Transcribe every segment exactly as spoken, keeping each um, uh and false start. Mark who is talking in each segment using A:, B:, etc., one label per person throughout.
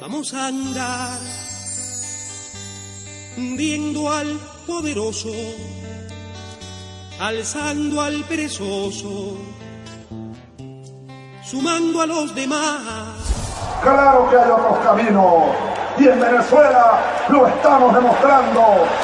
A: Vamos a andar viendo al poderoso, alzando al perezoso, sumando a los demás.
B: Claro que hay otros caminos y en Venezuela lo estamos demostrando.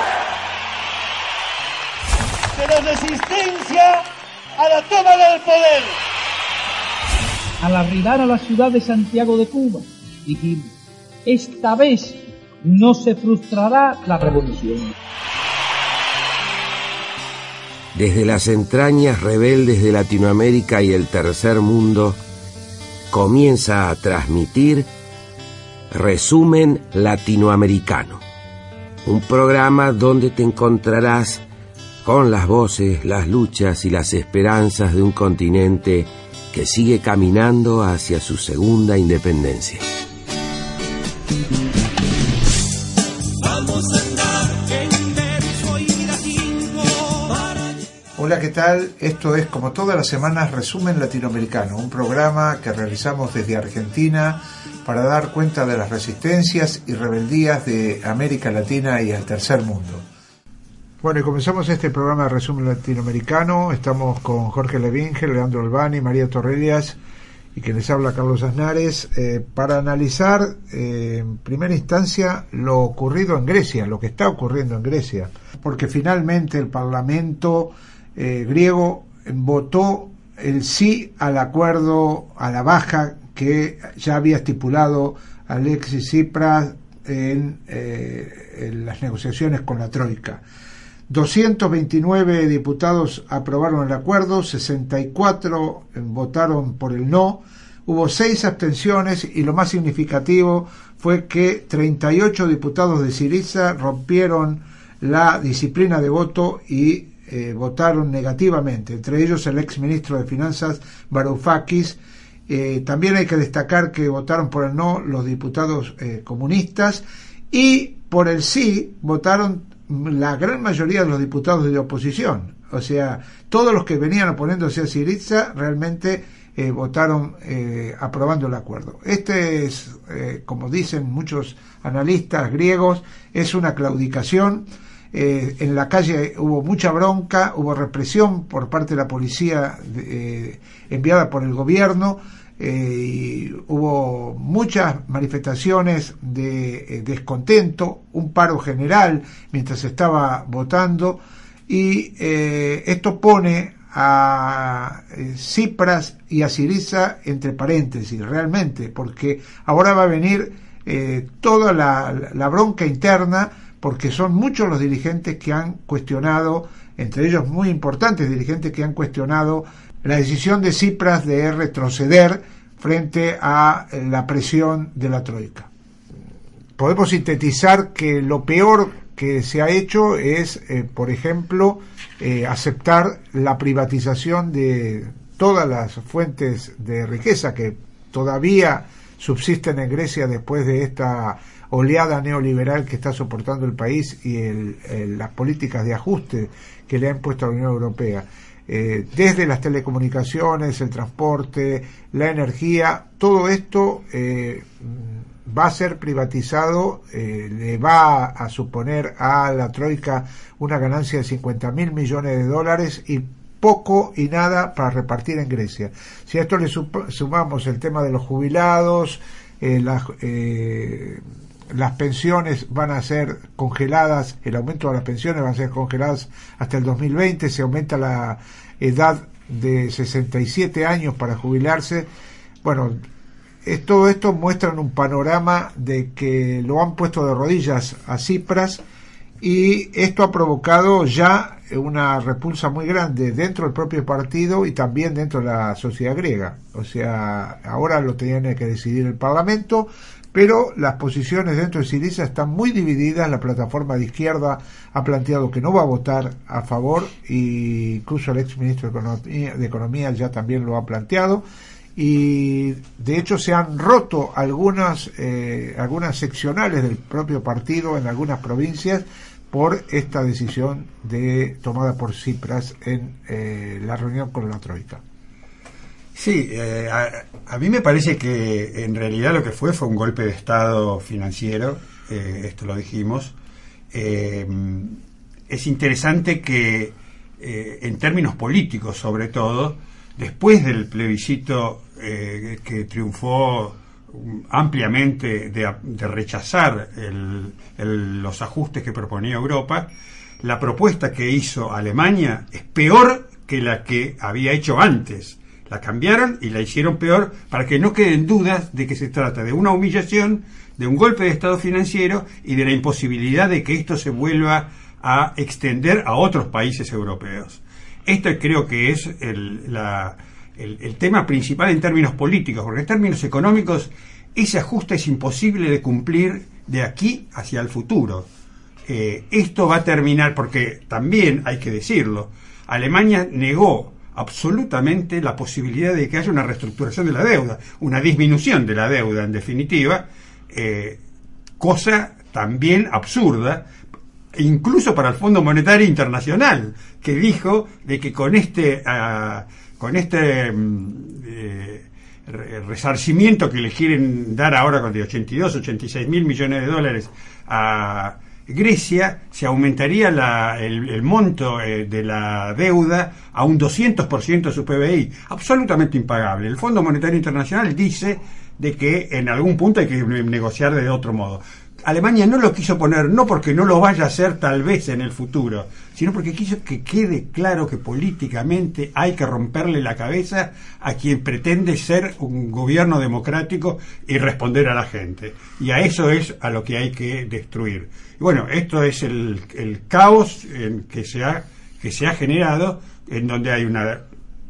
C: De la resistencia a la toma del poder.
D: Al arribar a la ciudad de Santiago de Cuba, dijimos, esta vez no se frustrará la revolución.
E: Desde las entrañas rebeldes de Latinoamérica y el tercer mundo, comienza a transmitir Resumen Latinoamericano, un programa donde te encontrarás con las voces, las luchas y las esperanzas de un continente que sigue caminando hacia su segunda independencia.
A: Vamos a andar en verso y latín para...
F: Hola, ¿qué tal? Esto es, como todas las semanas, Resumen Latinoamericano, un programa que realizamos desde Argentina para dar cuenta de las resistencias y rebeldías de América Latina y el tercer mundo. Bueno, y comenzamos este programa de Resumen Latinoamericano. Estamos con Jorge Levinge, Leandro Albani, María Torrellas y quien les habla, Carlos Aznares, eh, para analizar eh, en primera instancia lo ocurrido en Grecia, lo que está ocurriendo en Grecia, porque finalmente el Parlamento eh, griego votó el sí al acuerdo a la baja que ya había estipulado Alexis Tsipras en, eh, en las negociaciones con la Troika. doscientos veintinueve diputados aprobaron el acuerdo, sesenta y cuatro votaron por el no, hubo seis abstenciones y lo más significativo fue que treinta y ocho diputados de Syriza rompieron la disciplina de voto y eh, votaron negativamente, entre ellos el exministro de Finanzas Varoufakis. Eh, también hay que destacar que votaron por el no los diputados eh, comunistas y por el sí votaron la gran mayoría de los diputados de oposición. O sea, todos los que venían oponiéndose a Syriza realmente eh, votaron eh, aprobando el acuerdo. Este es, eh, como dicen muchos analistas griegos, es una claudicación. Eh, en la calle hubo mucha bronca, hubo represión por parte de la policía eh, enviada por el gobierno. Eh, y hubo muchas manifestaciones de eh, descontento, un paro general mientras se estaba votando, y eh, esto pone a eh, Tsipras y a Syriza entre paréntesis realmente, porque ahora va a venir eh, toda la, la bronca interna, porque son muchos los dirigentes que han cuestionado, entre ellos muy importantes dirigentes que han cuestionado la decisión de Tsipras de retroceder frente a la presión de la Troika. Podemos sintetizar que lo peor que se ha hecho es, eh, por ejemplo, eh, aceptar la privatización de todas las fuentes de riqueza que todavía subsisten en Grecia después de esta oleada neoliberal que está soportando el país y el, el, las políticas de ajuste que le ha impuesto a la Unión Europea. Eh, desde las telecomunicaciones, el transporte, la energía, todo esto eh, va a ser privatizado, eh, le va a suponer a la Troika una ganancia de cincuenta mil millones de dólares y poco y nada para repartir en Grecia. Si a esto le sumamos el tema de los jubilados, eh, las, eh, las pensiones van a ser congeladas, el aumento de las pensiones van a ser congeladas hasta el dos mil veinte, se aumenta la edad de sesenta y siete años para jubilarse. Bueno, es, todo esto muestra un panorama de que lo han puesto de rodillas a Tsipras, y esto ha provocado ya una repulsa muy grande dentro del propio partido y también dentro de la sociedad griega. O sea, ahora lo tiene que decidir el Parlamento, pero las posiciones dentro de Syriza están muy divididas. La plataforma de izquierda ha planteado que no va a votar a favor, e incluso el exministro de Economía, de Economía ya también lo ha planteado, y de hecho se han roto algunas, eh, algunas seccionales del propio partido en algunas provincias por esta decisión de tomada por Tsipras en eh, la reunión con la Troika.
G: Sí, eh, a, a mí me parece que en realidad lo que fue fue un golpe de Estado financiero, eh, esto lo dijimos. Eh, es interesante que eh, en términos políticos sobre todo, después del plebiscito eh, que triunfó ampliamente de, de rechazar el, el, los ajustes que proponía Europa, la propuesta que hizo Alemania es peor que la que había hecho antes. La cambiaron y la hicieron peor para que no queden dudas de que se trata de una humillación, de un golpe de Estado financiero y de la imposibilidad de que esto se vuelva a extender a otros países europeos. Esto creo que es el, la, el, el tema principal en términos políticos, porque en términos económicos ese ajuste es imposible de cumplir de aquí hacia el futuro. Eh, esto va a terminar, porque también hay que decirlo, Alemania negó absolutamente la posibilidad de que haya una reestructuración de la deuda, una disminución de la deuda en definitiva, eh, cosa también absurda, incluso para el Fondo Monetario Internacional, que dijo de que con este uh, con este eh, resarcimiento que le quieren dar ahora con de ochenta y dos, ochenta y seis mil millones de dólares a Grecia, se aumentaría la, el, el monto eh, de la deuda a un doscientos por ciento de su P B I, absolutamente impagable. El Fondo Monetario Internacional dice de que en algún punto hay que negociar de otro modo. Alemania no lo quiso poner, no porque no lo vaya a hacer tal vez en el futuro, sino porque quiso que quede claro que políticamente hay que romperle la cabeza a quien pretende ser un gobierno democrático y responder a la gente. Y a eso es a lo que hay que destruir. Y bueno, esto es el, el caos en que se ha, que se ha generado, en donde hay una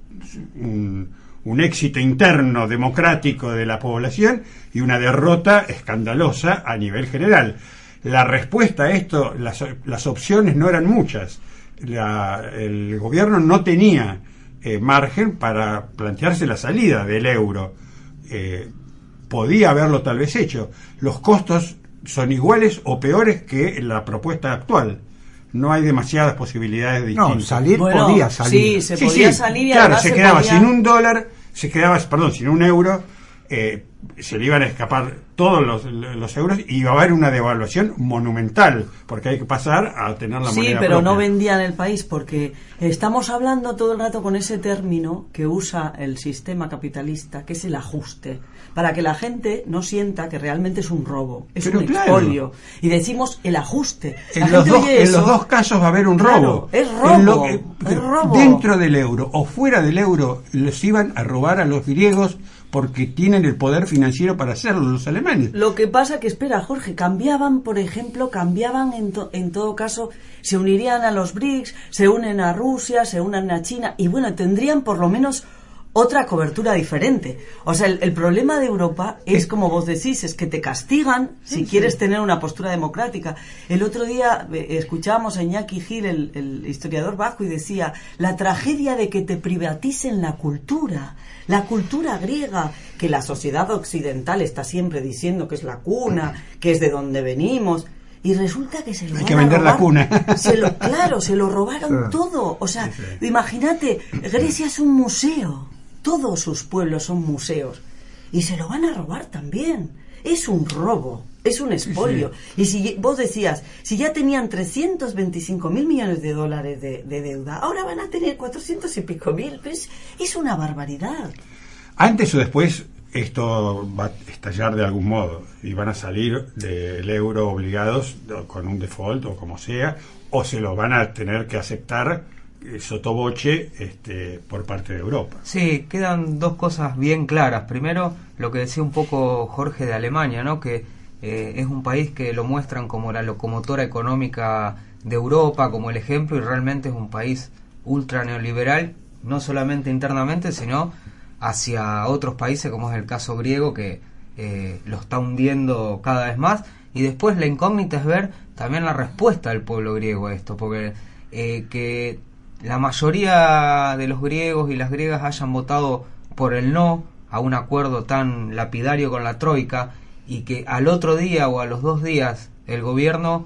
G: un, un éxito interno democrático de la población y una derrota escandalosa a nivel general. La respuesta a esto, las, las opciones no eran muchas. La, el gobierno no tenía eh, margen para plantearse la salida del euro. Eh, podía haberlo tal vez hecho. Los costos son iguales o peores que la propuesta actual. No hay demasiadas posibilidades distintas.
F: No, salir
H: bueno,
F: podía salir.
H: Sí, se
G: sí,
H: podía
G: sí,
H: salir y
G: claro,
H: además
G: se,
H: se
G: quedaba
H: podía...
G: sin un dólar, se quedaba, perdón, sin un euro, eh, se le iban a escapar todos los, los euros y iba a haber una devaluación monumental, porque hay que pasar a tener la
H: sí,
G: moneda
H: Sí, pero
G: propia.
H: no vendían el país, porque estamos hablando todo el rato con ese término que usa el sistema capitalista, que es el ajuste, para que la gente no sienta que realmente es un robo, es
G: pero
H: un
G: claro,
H: expolio. Y decimos el ajuste. La
G: En los,
H: gente
G: dos,
H: oye
G: en
H: eso,
G: los dos casos va a haber un
H: claro,
G: robo.
H: es robo,
G: En lo, eh,
H: es robo.
G: Dentro del euro o fuera del euro los iban a robar a los griegos porque tienen el poder financiero para hacerlo los alemanes.
H: Lo que pasa que, espera, Jorge, cambiaban, por ejemplo, cambiaban en, to, en todo caso, se unirían a los B R I C S, se unen a Rusia, se unen a China, y bueno, tendrían por lo menos otra cobertura diferente. O sea, el, el problema de Europa es, como vos decís, es que te castigan si sí, quieres sí. tener una postura democrática. El otro día eh, escuchábamos a Iñaki Gil, el, el historiador vasco, y decía, la tragedia de que te privaticen la cultura, la cultura griega, que la sociedad occidental está siempre diciendo que es la cuna, que es de donde venimos, y resulta que se lo
G: hay
H: van
G: que vender
H: a robar.
G: La cuna.
H: Se lo, claro, se lo robaron
F: sí.
H: todo. O sea,
G: sí, sí.
H: imagínate, Grecia es un museo. Todos sus pueblos son museos y se lo van a robar también. Es un robo, es un expolio. Sí, sí. Y si vos decías, si ya tenían trescientos veinticinco mil millones de dólares de, de deuda, ahora van a tener cuatrocientos y pico mil. Pues es una barbaridad.
G: Antes o después esto va a estallar de algún modo y van a salir del euro obligados con un default o como sea, o se lo van a tener que aceptar sotoboche este, por parte de Europa.
I: Sí, quedan dos cosas bien claras. Primero, lo que decía un poco Jorge de Alemania, ¿no? Que eh, es un país que lo muestran como la locomotora económica de Europa, como el ejemplo, y realmente es un país ultra neoliberal, no solamente internamente, sino hacia otros países, como es el caso griego, que eh, lo está hundiendo cada vez más. Y después la incógnita es ver también la respuesta del pueblo griego a esto, porque eh, que la mayoría de los griegos y las griegas hayan votado por el no a un acuerdo tan lapidario con la Troika y que al otro día o a los dos días el gobierno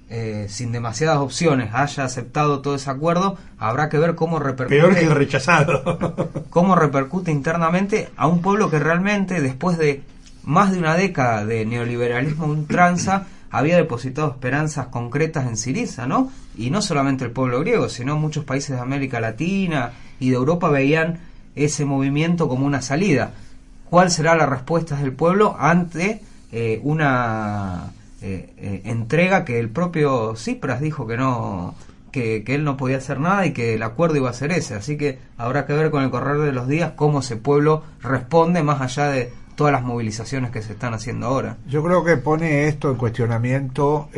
I: eh, sin demasiadas opciones, haya aceptado todo ese acuerdo, habrá que ver cómo repercute.
G: Peor que el rechazado.
I: Cómo repercute internamente a un pueblo que realmente, después de más de una década de neoliberalismo ultranza, había depositado esperanzas concretas en Syriza, ¿no? Y no solamente el pueblo griego, sino muchos países de América Latina y de Europa veían ese movimiento como una salida. ¿Cuál será la respuesta del pueblo ante eh, una eh, eh, entrega que el propio Tsipras dijo que no, que, que él no podía hacer nada y que el acuerdo iba a ser ese? Así que habrá que ver con el correr de los días cómo ese pueblo responde, más allá de todas las movilizaciones que se están haciendo ahora.
F: Yo creo que pone esto en cuestionamiento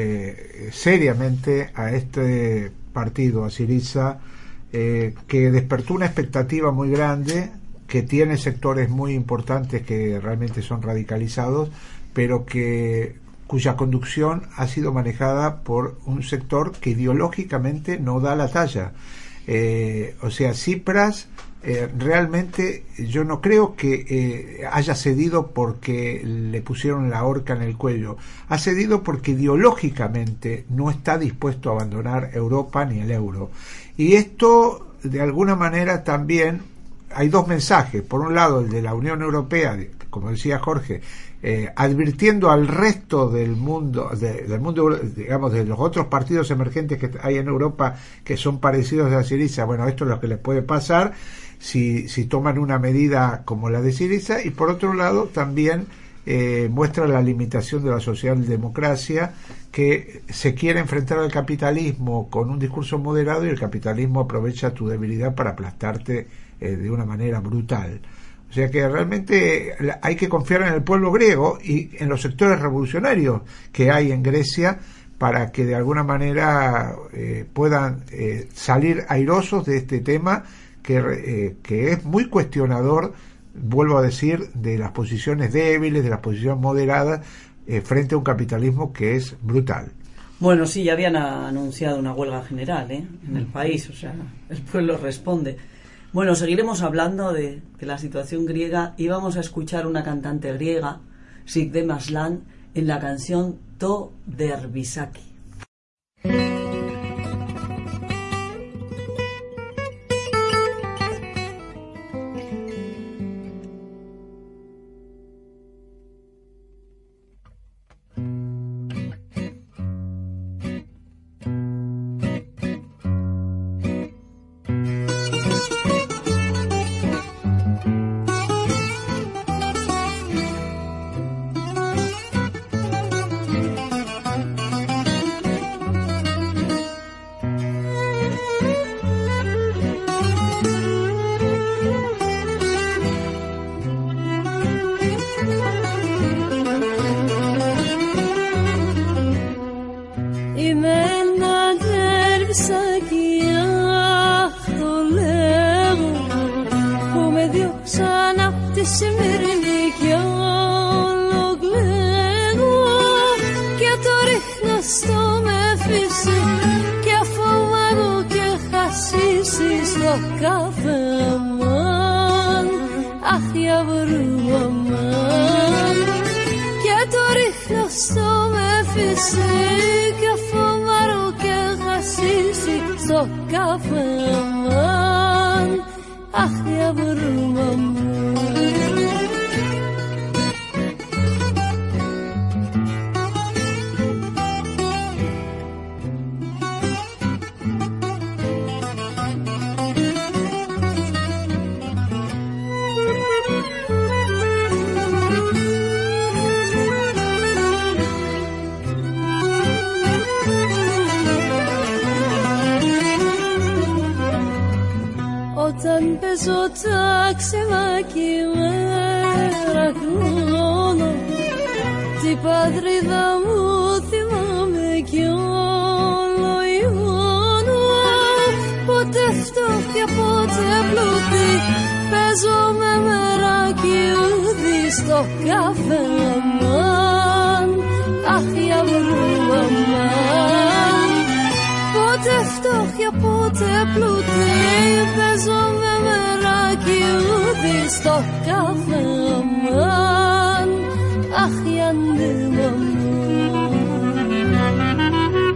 F: eh, seriamente a este partido, a Syriza, eh, que despertó una expectativa muy grande, que tiene sectores muy importantes que realmente son radicalizados, pero que cuya conducción ha sido manejada por un sector que ideológicamente no da la talla. Eh, o sea, Tsipras eh, realmente yo no creo que eh, haya cedido porque le pusieron la horca en el cuello. Ha cedido porque ideológicamente no está dispuesto a abandonar Europa ni el euro. Y esto, de alguna manera, también hay dos mensajes. Por un lado, el de la Unión Europea, como decía Jorge, eh, advirtiendo al resto del mundo, de, del mundo, digamos, de los otros partidos emergentes que hay en Europa que son parecidos a Syriza. Bueno, esto es lo que les puede pasar si, si toman una medida como la de Syriza. Y por otro lado, también eh, muestra la limitación de la socialdemocracia, que se quiere enfrentar al capitalismo con un discurso moderado y el capitalismo aprovecha tu debilidad para aplastarte eh, de una manera brutal. O sea que realmente hay que confiar en el pueblo griego y en los sectores revolucionarios que hay en Grecia para que de alguna manera eh, puedan eh, salir airosos de este tema que, eh, que es muy cuestionador, vuelvo a decir, de las posiciones débiles, de las posiciones moderadas eh, frente a un capitalismo que es brutal.
H: Bueno, sí, ya habían anunciado una huelga general ¿eh? en el país, o sea, el pueblo responde. Bueno, seguiremos hablando de, de la situación griega y vamos a escuchar una cantante griega, Sigdem Aslan, en la canción To Derbisaki.
J: Όταν παίζω τα ξεμακημένα χρόνο, την πατρίδα μου θυμάμαι κι όλο ιόνο. Πότε φτώχεια, πότε πλούτη, παίζω με μεράκι ουδί στο καφέ αμάν. Αχ, για βρου αμάν. Πότε φτώχεια, πότε πλούτη, παίζω με μεράκι ουδί στο καφέ αμάν. Αχ, για ντε μαμάν.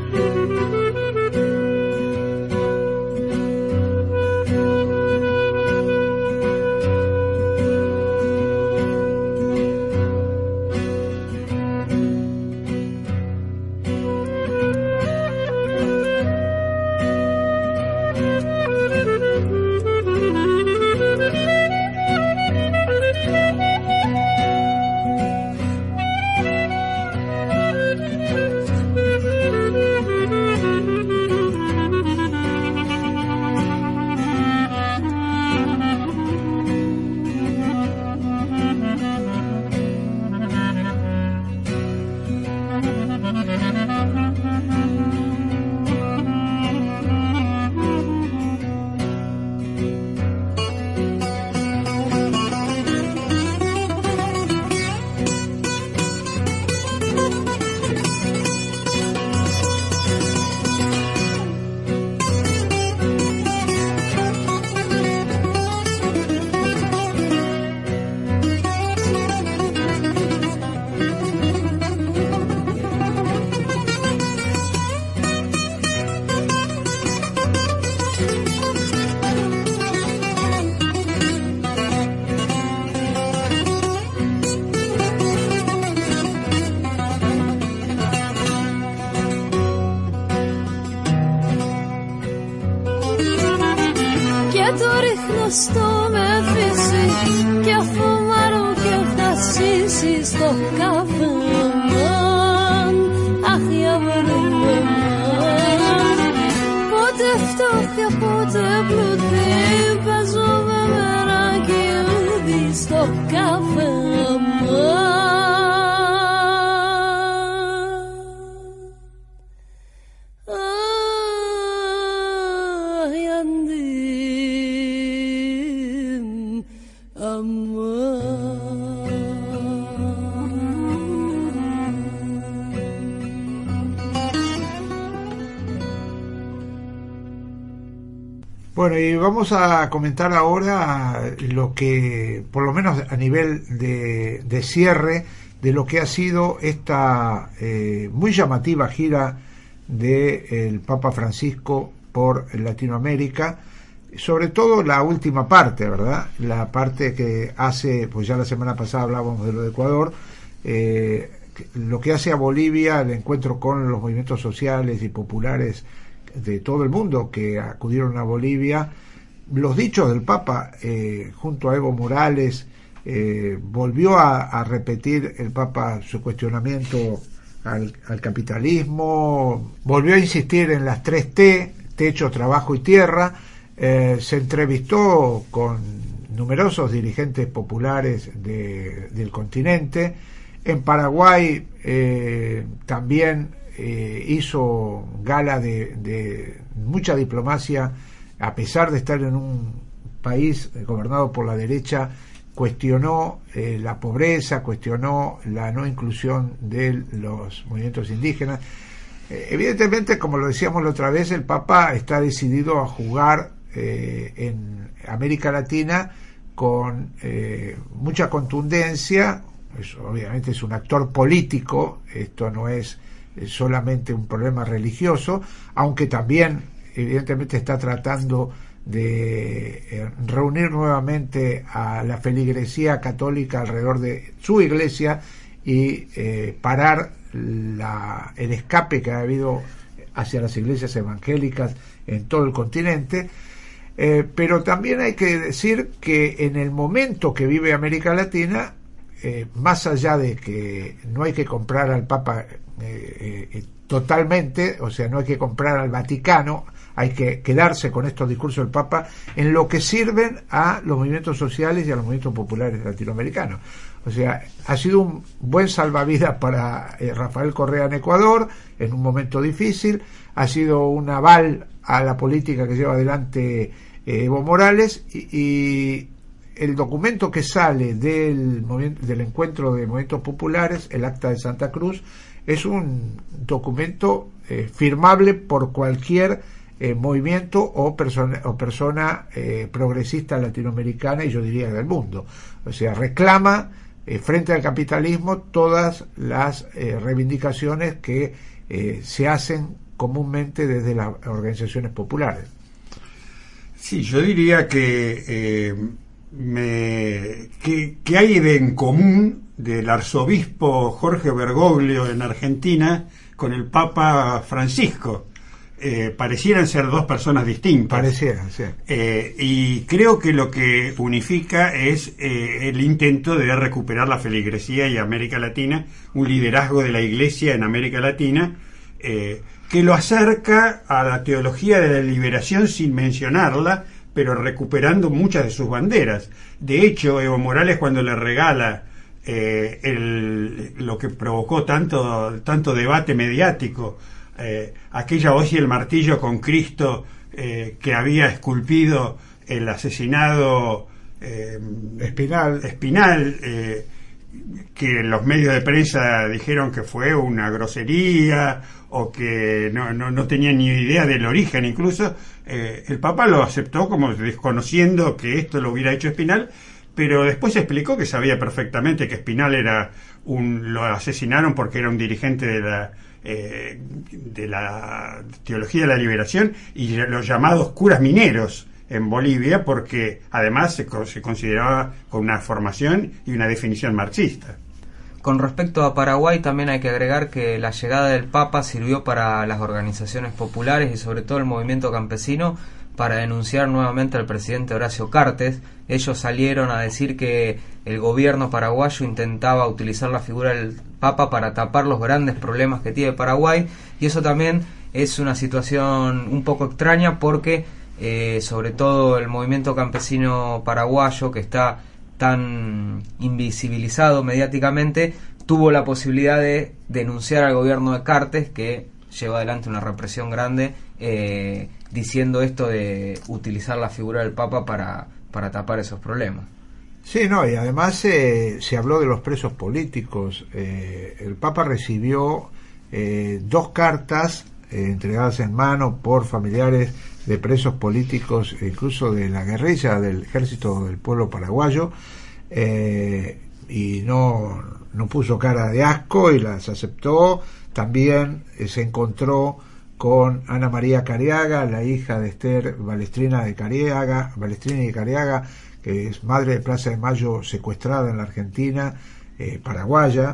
J: gosto me fissi che a fumare o che a tassi sto kafan ach ja veruman potefto che pote blute bazove meraki di sto kafan
F: Bueno, y vamos a comentar ahora lo que, por lo menos a nivel de, de cierre, de lo que ha sido esta eh, muy llamativa gira del Papa Francisco por Latinoamérica, sobre todo la última parte, ¿verdad? La parte que hace, pues ya la semana pasada hablábamos de lo de Ecuador, eh, lo que hace a Bolivia, el encuentro con los movimientos sociales y populares de todo el mundo que acudieron a Bolivia, los dichos del Papa eh, junto a Evo Morales, eh, volvió a, a repetir el Papa su cuestionamiento al, al capitalismo, volvió a insistir en las tres T, techo, trabajo y tierra, eh, se entrevistó con numerosos dirigentes populares de, del continente. En Paraguay eh, también Eh, hizo gala de, de mucha diplomacia, a pesar de estar en un país gobernado por la derecha, cuestionó eh, la pobreza, cuestionó la no inclusión de los movimientos indígenas. Eh, evidentemente, como lo decíamos la otra vez, el Papa está decidido a jugar eh, en América Latina con eh, mucha contundencia. Es, obviamente es un actor político, esto no es solamente un problema religioso, aunque también evidentemente está tratando de eh, reunir nuevamente a la feligresía católica alrededor de su iglesia y eh, parar la, el escape que ha habido hacia las iglesias evangélicas en todo el continente. Eh, pero también hay que decir que en el momento que vive América Latina, eh, más allá de que no hay que comprar al Papa Eh, eh, totalmente, o sea, no hay que comprar al Vaticano, hay que quedarse con estos discursos del Papa en lo que sirven a los movimientos sociales y a los movimientos populares latinoamericanos. O sea, ha sido un buen salvavidas para eh, Rafael Correa en Ecuador en un momento difícil, ha sido un aval a la política que lleva adelante eh, Evo Morales, y, y el documento que sale del, del encuentro de movimientos populares, el Acta de Santa Cruz, es un documento eh, firmable por cualquier eh, movimiento o persona, o persona eh, progresista latinoamericana, y yo diría del mundo. O sea, reclama eh, frente al capitalismo todas las eh, reivindicaciones que eh, se hacen comúnmente desde las organizaciones populares.
G: Sí, yo diría que, eh, me, que, que hay de en común del arzobispo Jorge Bergoglio en Argentina con el Papa Francisco. Eh, parecieran ser dos personas distintas.
F: Parecieran, sí.
G: Eh, y creo que lo que unifica es eh, el intento de recuperar la feligresía y América Latina, un liderazgo de la Iglesia en América Latina, eh, que lo acerca a la teología de la liberación sin mencionarla, pero recuperando muchas de sus banderas. De hecho, Evo Morales, cuando le regala Eh, el, lo que provocó tanto tanto debate mediático, eh, aquella hoz y el martillo con Cristo eh, que había esculpido el asesinado eh,
F: Espinal,
G: Espinal eh, que los medios de prensa dijeron que fue una grosería o que no, no, no tenían ni idea del origen. Incluso eh, el Papa lo aceptó como desconociendo que esto lo hubiera hecho Espinal, pero después explicó que sabía perfectamente que Espinal era un, lo asesinaron porque era un dirigente de la eh, de la teología de la liberación y los llamados curas mineros en Bolivia, porque además se, se consideraba con una formación y una definición marxista.
I: Con respecto a Paraguay, también hay que agregar que la llegada del Papa sirvió para las organizaciones populares y sobre todo el movimiento campesino para denunciar nuevamente al presidente Horacio Cartes. Ellos salieron a decir que el gobierno paraguayo intentaba utilizar la figura del Papa para tapar los grandes problemas que tiene Paraguay, y eso también es una situación un poco extraña porque eh, sobre todo el movimiento campesino paraguayo, que está tan invisibilizado mediáticamente, tuvo la posibilidad de denunciar al gobierno de Cartes, que lleva adelante una represión grande, eh, diciendo esto de utilizar la figura del Papa para, para tapar esos problemas.
F: Sí, no, y además eh, se habló de los presos políticos. Eh, el Papa recibió eh, dos cartas eh, entregadas en mano por familiares de presos políticos, incluso de la guerrilla del Ejército del Pueblo Paraguayo, eh, y no, no puso cara de asco y las aceptó. También eh, se encontró con Ana María Cariaga, la hija de Esther Balestrina de Cariaga, Balestrini de Cariaga, que es madre de Plaza de Mayo secuestrada en la Argentina, eh, paraguaya,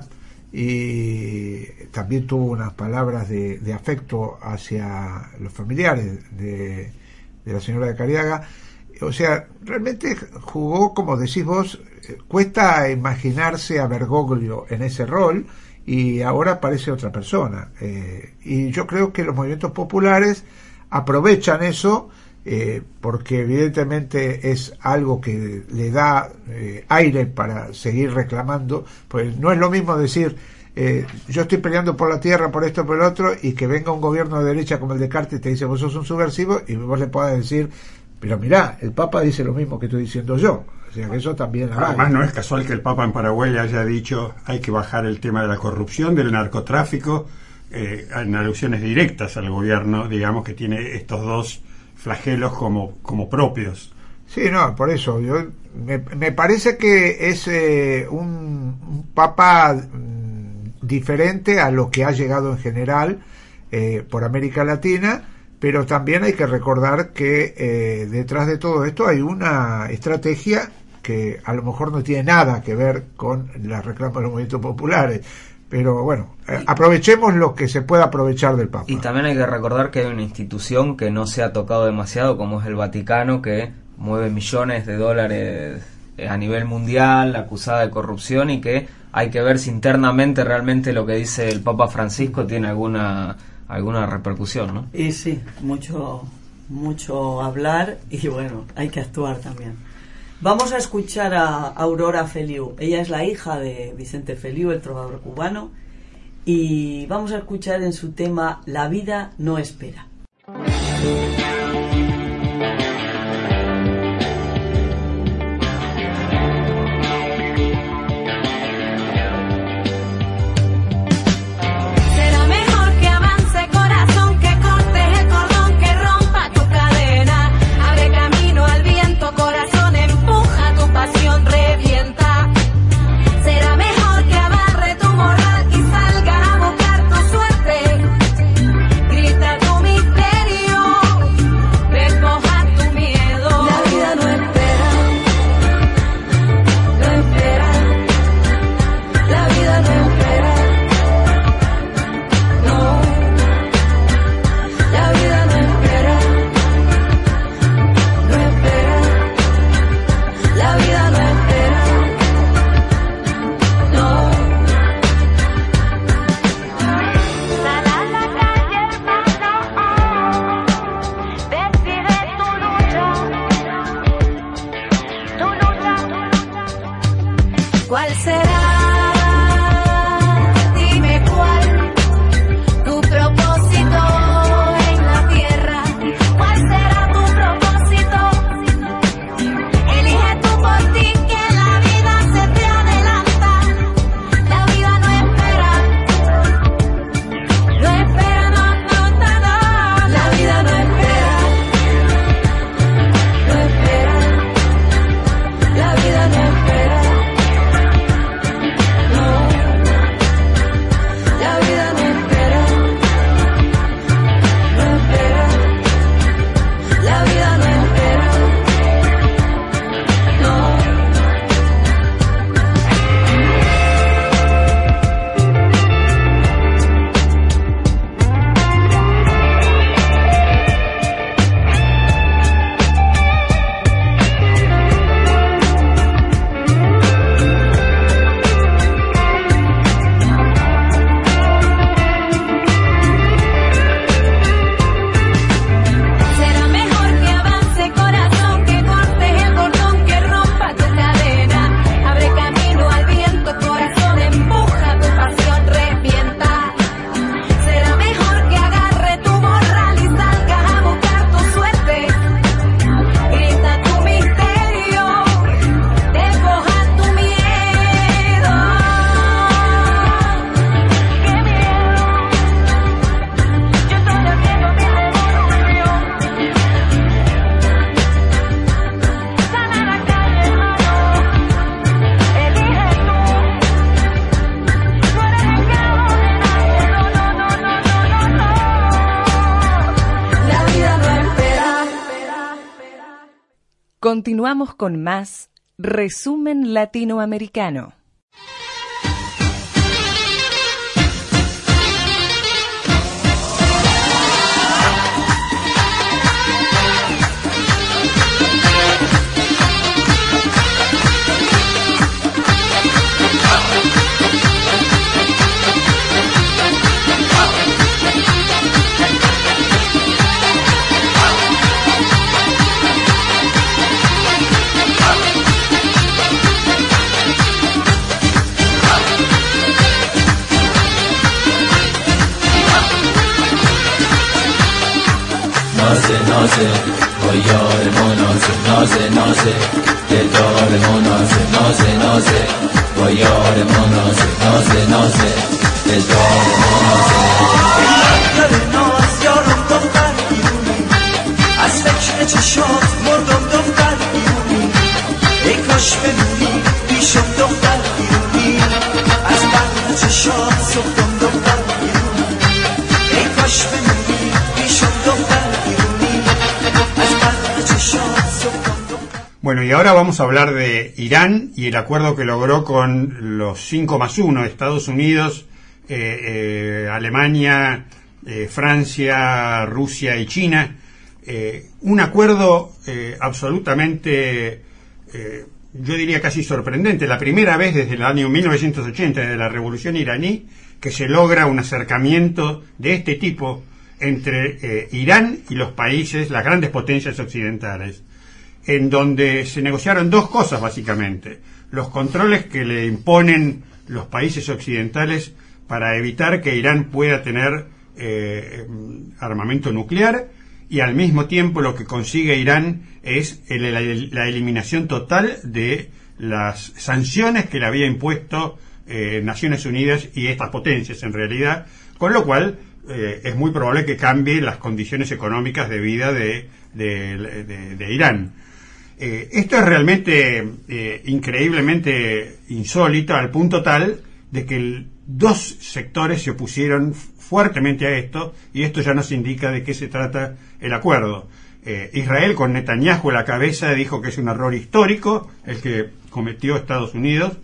F: y también tuvo unas palabras de, de afecto hacia los familiares de, de la señora de Cariaga. O sea, realmente jugó, como decís vos, cuesta imaginarse a Bergoglio en ese rol, y ahora parece otra persona. Eh, y yo creo que los movimientos populares aprovechan eso, eh, porque evidentemente es algo que le da eh, aire para seguir reclamando. Pues no es lo mismo decir eh, yo estoy peleando por la tierra, por esto, por el otro, y que venga un gobierno de derecha como el de Cartes y te dice vos sos un subversivo, y vos le puedas decir pero mirá, el Papa dice lo mismo que estoy diciendo yo. O sea que eso también la
G: Además, no es casual que el Papa en Paraguay haya dicho hay que bajar el tema de la corrupción, del narcotráfico, eh, en alusiones directas al gobierno, digamos, que tiene estos dos flagelos como, como propios.
F: Sí, no, por eso. Yo me, me parece que es eh, un, un Papa mm, diferente a lo que ha llegado en general eh, por América Latina. Pero también hay que recordar que eh, detrás de todo esto hay una estrategia que a lo mejor no tiene nada que ver con la reclama de los movimientos populares. Pero bueno, eh, aprovechemos lo que se pueda aprovechar del Papa.
I: Y también hay que recordar que hay una institución que no se ha tocado demasiado, como es el Vaticano, que mueve millones de dólares a nivel mundial, acusada de corrupción, y que hay que ver si internamente realmente lo que dice el Papa Francisco tiene alguna... alguna repercusión, ¿no?
H: Y sí, mucho mucho hablar y bueno, hay que actuar también. Vamos a escuchar a Aurora Feliu. Ella es la hija de Vicente Feliu, el trovador cubano, y vamos a escuchar en su tema La vida no espera.
J: Grita tú mi
K: Continuamos con más Resumen Latinoamericano.
L: نازه نازه با یار ما نازه نازه نازه دلدار ما نازه نازه نازه با یار ما نازه نازه نازه دلدار ما نازه
A: دل ناز یارم دختر بیرونی از فکر چشات مردم دختر بیرونی ای کاش بدونی پیشم دختر بیرونی از برد چشات سفتم دختر بیرونی ای کاش بدونی پیشم دختر
G: Bueno, y ahora vamos a hablar de Irán y el acuerdo que logró con los cinco más uno, Estados Unidos, eh, eh, Alemania, eh, Francia, Rusia y China. Eh, un acuerdo eh, absolutamente, eh, yo diría casi sorprendente, la primera vez desde el año mil novecientos ochenta, desde la revolución iraní, que se logra un acercamiento de este tipo entre eh, Irán y los países, las grandes potencias occidentales, en donde se negociaron dos cosas básicamente: los controles que le imponen los países occidentales para evitar que Irán pueda tener eh, armamento nuclear, y al mismo tiempo lo que consigue Irán es el, la, la eliminación total de las sanciones que le había impuesto eh, Naciones Unidas y estas potencias en realidad, con lo cual eh, es muy probable que cambie las condiciones económicas de vida de, de, de, de Irán. Eh, esto es realmente eh, increíblemente insólito, al punto tal de que el, dos sectores se opusieron fuertemente a esto, y esto ya nos indica de qué se trata el acuerdo. Eh, Israel, con Netanyahu a la cabeza, dijo que es un error histórico el que cometió Estados Unidos,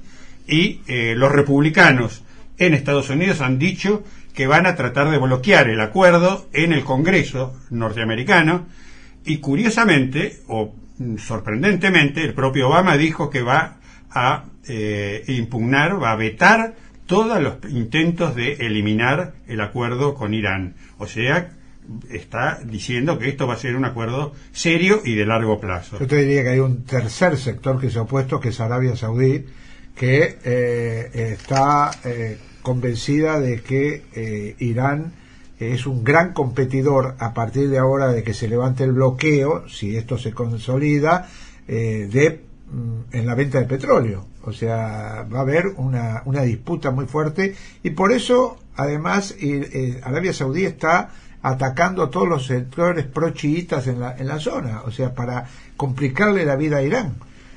G: y eh, los republicanos en Estados Unidos han dicho que van a tratar de bloquear el acuerdo en el Congreso norteamericano, y curiosamente, o sorprendentemente, el propio Obama dijo que va a eh, impugnar, va a vetar todos los intentos de eliminar el acuerdo con Irán. O sea, está diciendo que esto va a ser un acuerdo serio y de largo plazo.
F: Yo te diría que hay un tercer sector que se ha opuesto, que es Arabia Saudí, que eh, está eh, convencida de que eh, Irán es un gran competidor a partir de ahora de que se levante el bloqueo, si esto se consolida, eh, de mm, en la venta de petróleo. O sea, va a haber una, una disputa muy fuerte, y por eso, además, eh, Arabia Saudí está atacando a todos los sectores pro-chiitas en la, en la zona, o sea, para complicarle la vida a Irán.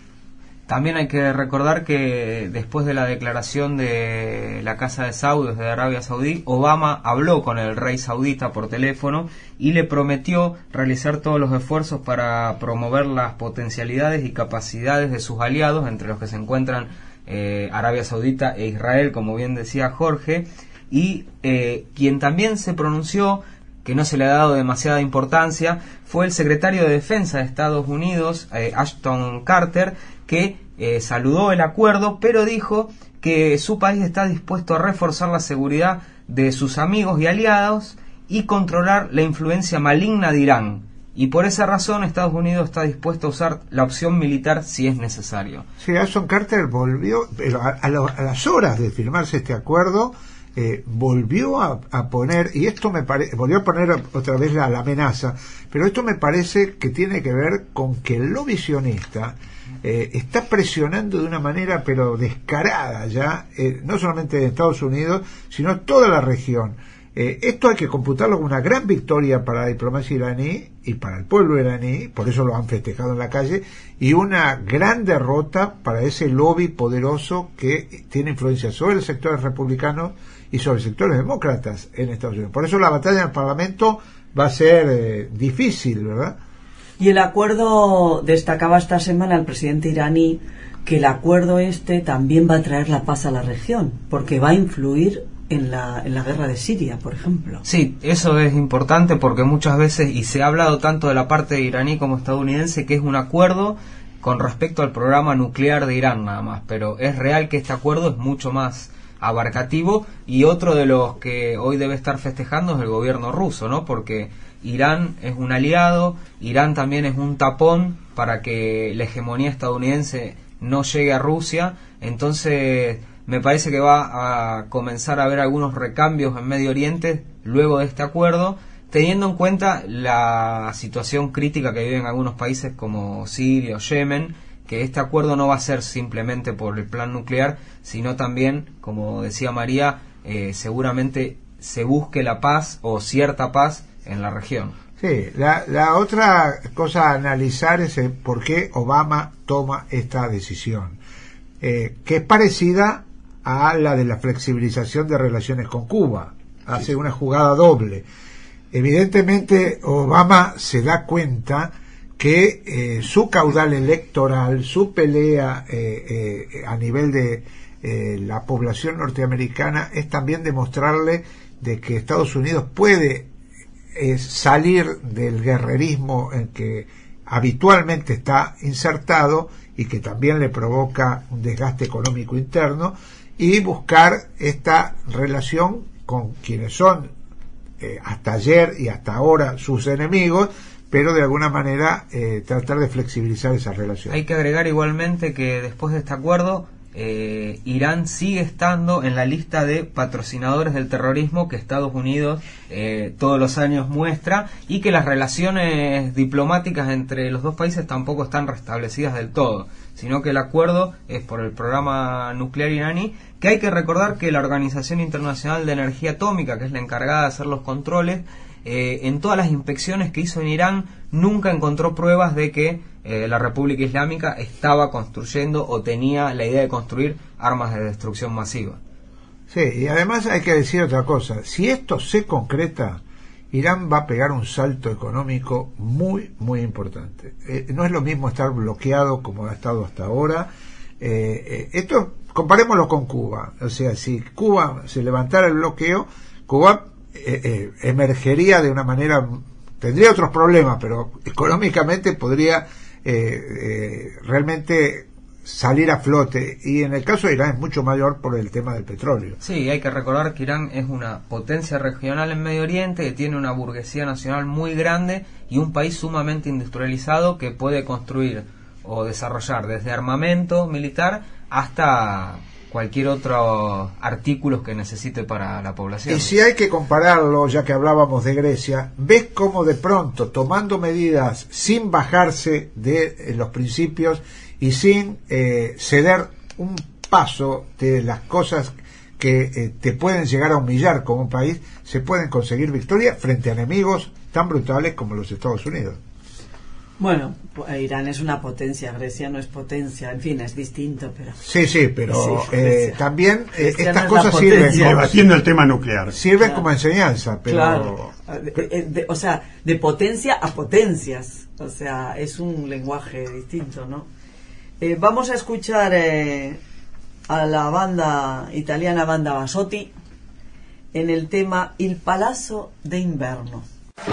I: También hay que recordar que después de la declaración de la Casa de Saudos de Arabia Saudí, Obama habló con el rey saudita por teléfono y le prometió realizar todos los esfuerzos para promover las potencialidades y capacidades de sus aliados, entre los que se encuentran eh, Arabia Saudita e Israel, como bien decía Jorge, y eh, quien también se pronunció, que no se le ha dado demasiada importancia, fue el secretario de Defensa de Estados Unidos, eh, Ashton Carter, que eh, saludó el acuerdo, pero dijo que su país está dispuesto a reforzar la seguridad de sus amigos y aliados y controlar la influencia maligna de Irán. Y por esa razón Estados Unidos está dispuesto a usar la opción militar si es necesario.
F: Sí, Ashton Carter volvió, pero a, a, lo, a las horas de firmarse este acuerdo, eh, volvió a, a poner, y esto me parece, volvió a poner otra vez la, la amenaza, pero esto me parece que tiene que ver con que el lobby sionista eh, está presionando de una manera pero descarada ya, eh, no solamente en Estados Unidos, sino toda la región. Eh, esto hay que computarlo como una gran victoria para la diplomacia iraní y para el pueblo iraní, por eso lo han festejado en la calle, y una gran derrota para ese lobby poderoso que tiene influencia sobre el sector republicano y sobre sectores demócratas en Estados Unidos. Por eso la batalla en el Parlamento va a ser eh, difícil, ¿verdad?
H: Y el acuerdo, destacaba esta semana el presidente iraní, que el acuerdo este también va a traer la paz a la región, porque va a influir en la, en la guerra de Siria, por ejemplo.
I: Sí, eso es importante porque muchas veces, y se ha hablado tanto de la parte iraní como estadounidense, que es un acuerdo con respecto al programa nuclear de Irán nada más, pero es real que este acuerdo es mucho más abarcativo, y otro de los que hoy debe estar festejando es el gobierno ruso, ¿no? Porque Irán es un aliado, Irán también es un tapón para que la hegemonía estadounidense no llegue a Rusia, entonces me parece que va a comenzar a haber algunos recambios en Medio Oriente luego de este acuerdo, teniendo en cuenta la situación crítica que viven algunos países como Siria o Yemen, que este acuerdo no va a ser simplemente por el plan nuclear, sino también, como decía María, eh, seguramente se busque la paz o cierta paz en la región.
F: Sí, la, la otra cosa a analizar es el por qué Obama toma esta decisión, eh, que es parecida a la de la flexibilización de relaciones con Cuba. Hace una jugada doble. Evidentemente Obama se da cuenta que eh, su caudal electoral, su pelea eh, eh, a nivel de eh, la población norteamericana es también demostrarle de que Estados Unidos puede es salir del guerrerismo en que habitualmente está insertado y que también le provoca un desgaste económico interno, y buscar esta relación con quienes son eh, hasta ayer y hasta ahora sus enemigos, pero de alguna manera eh, tratar de flexibilizar esa relación.
I: Hay que agregar igualmente que después de este acuerdo Eh, Irán sigue estando en la lista de patrocinadores del terrorismo que Estados Unidos eh, todos los años muestra, y que las relaciones diplomáticas entre los dos países tampoco están restablecidas del todo, sino que el acuerdo es por el programa nuclear iraní, que hay que recordar que la Organización Internacional de Energía Atómica, que es la encargada de hacer los controles, eh, en todas las inspecciones que hizo en Irán nunca encontró pruebas de que Eh, la República Islámica estaba construyendo o tenía la idea de construir armas de destrucción masiva.
F: Sí, y además hay que decir otra cosa. Si esto se concreta, Irán va a pegar un salto económico muy, muy importante. Eh, no es lo mismo estar bloqueado como ha estado hasta ahora. Eh, eh, esto, comparémoslo con Cuba. O sea, si Cuba se levantara el bloqueo, Cuba eh, eh, emergería de una manera, tendría otros problemas, pero económicamente podría Eh, eh, realmente salir a flote, y en el caso de Irán es mucho mayor por el tema del petróleo.
I: Sí, hay que recordar que Irán es una potencia regional en Medio Oriente, que tiene una burguesía nacional muy grande y un país sumamente industrializado que puede construir o desarrollar desde armamento militar hasta cualquier otro artículo que necesite para la población.
F: Y si hay que compararlo, ya que hablábamos de Grecia, ves cómo de pronto, tomando medidas sin bajarse de eh, los principios y sin eh, ceder un paso de las cosas que eh, te pueden llegar a humillar como país, se pueden conseguir victorias frente a enemigos tan brutales como los Estados Unidos.
H: Bueno, Irán es una potencia, Grecia no es potencia, en fin, es distinto, pero...
F: Sí, sí, pero sí, eh, también eh, estas
H: no
F: cosas sirven...
G: Debatiendo el tema nuclear.
F: Sirven
H: claro.
F: como enseñanza, pero...
H: Claro. De, de, de, o sea, de potencia a potencias, o sea, es un lenguaje distinto, ¿no? Eh, vamos a escuchar eh, a la banda italiana, banda Basotti, en el tema Il Palazzo de Inverno.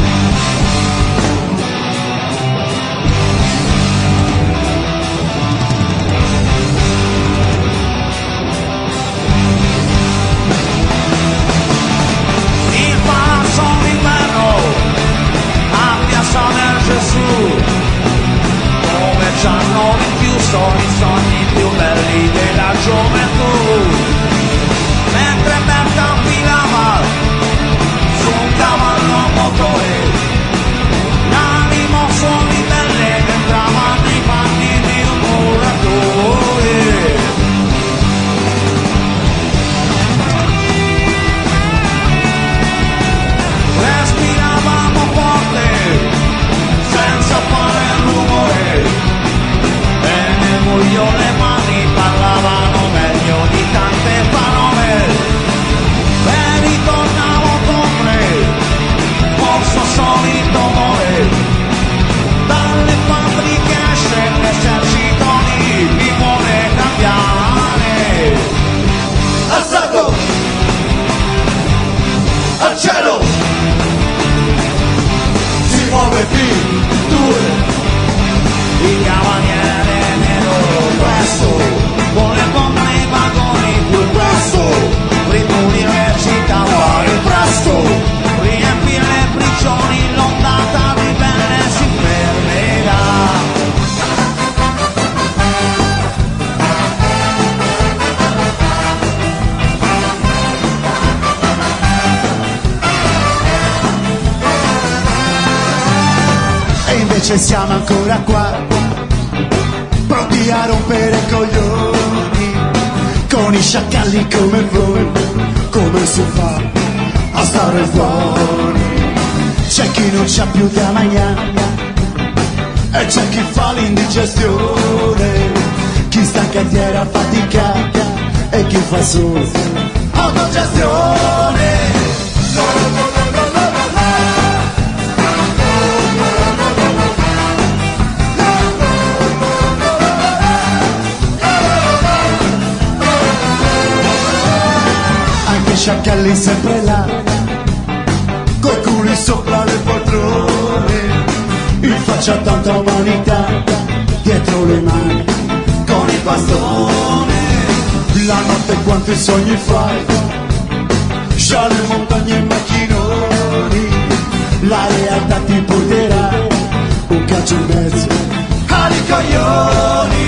A: Come c'hanno di più sono i sogni più belli della gioventù, mentre Berta filava su un cavallo a motore, l'animo suoni belle che entravano nei panni di un muratore. Respiravamo forte senza fare rumore, e nel buio le mani parlavano meglio invece siamo ancora qua, pronti a rompere i coglioni, con i sciacalli come voi, come si fa a stare buoni. C'è chi non c'ha più da mangiare e c'è chi fa l'indigestione, chi sta in cantiere a fatica e chi fa solo autogestione. Anche sciacalli sempre là, coi culi sopra le poltrone, in faccia tanta umanità, dietro le mani con il bastone. La notte quanti sogni fai, sciale montagne e macchinoni, la realtà ti porterà un calcio in mezzo ai coglioni.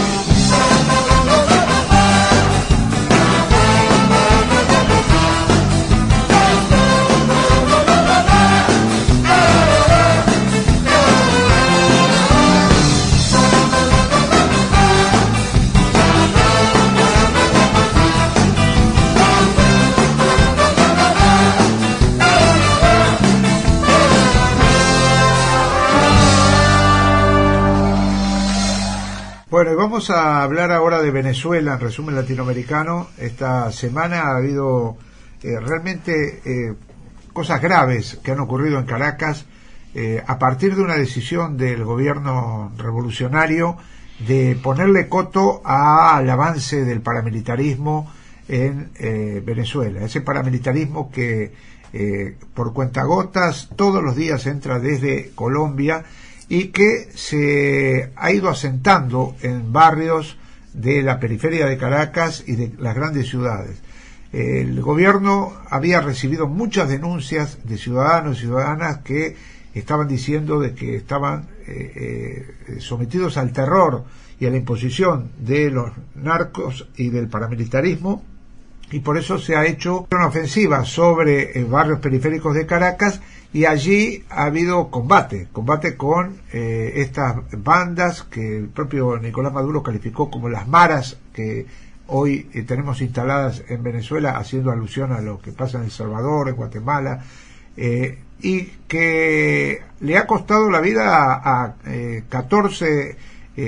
F: Bueno, y vamos a hablar ahora de Venezuela, en resumen latinoamericano. Esta semana ha habido eh, realmente eh, cosas graves que han ocurrido en Caracas eh, a partir de una decisión del gobierno revolucionario de ponerle coto al avance del paramilitarismo en eh, Venezuela. Ese paramilitarismo que eh, por cuentagotas todos los días entra desde Colombia y que se ha ido asentando en barrios de la periferia de Caracas y de las grandes ciudades. El gobierno había recibido muchas denuncias de ciudadanos y ciudadanas que estaban diciendo de que estaban eh, eh, sometidos al terror y a la imposición de los narcos y del paramilitarismo, y por eso se ha hecho una ofensiva sobre eh, barrios periféricos de Caracas, y allí ha habido combate, combate con eh, estas bandas que el propio Nicolás Maduro calificó como las maras que hoy eh, tenemos instaladas en Venezuela, haciendo alusión a lo que pasa en El Salvador, en Guatemala, eh, y que le ha costado la vida a, a eh, catorce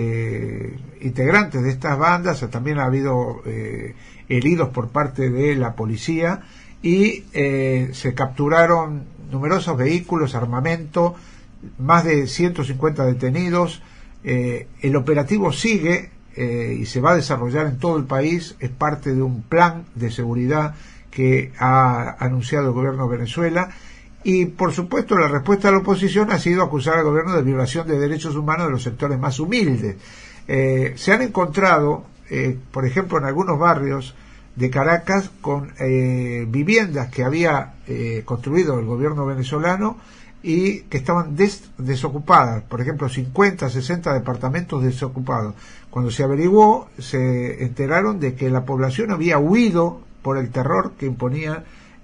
F: eh, integrantes de estas bandas. También ha habido eh, heridos por parte de la policía, y eh, se capturaron numerosos vehículos, armamento, más de ciento cincuenta detenidos. Eh, el operativo sigue eh, y se va a desarrollar en todo el país. Es parte de un plan de seguridad que ha anunciado el gobierno de Venezuela, y por supuesto la respuesta de la oposición ha sido acusar al gobierno de violación de derechos humanos de los sectores más humildes. Eh, se han encontrado, eh, por ejemplo, en algunos barrios de Caracas con eh, viviendas que había eh, construido el gobierno venezolano y que estaban des desocupadas, por ejemplo cincuenta, sesenta departamentos desocupados. Cuando se averiguó, se enteraron de que la población había huido por el terror que imponía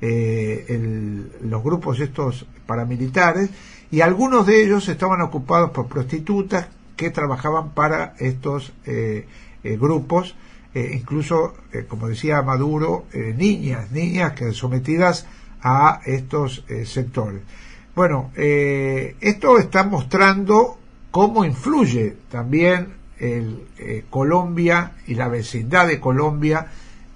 F: eh, el, los grupos estos paramilitares, y algunos de ellos estaban ocupados por prostitutas que trabajaban para estos eh, eh, grupos. Eh, incluso, eh, como decía Maduro, eh, niñas, niñas que sometidas a estos eh, sectores. Bueno, eh, esto está mostrando cómo influye también el, eh, Colombia y la vecindad de Colombia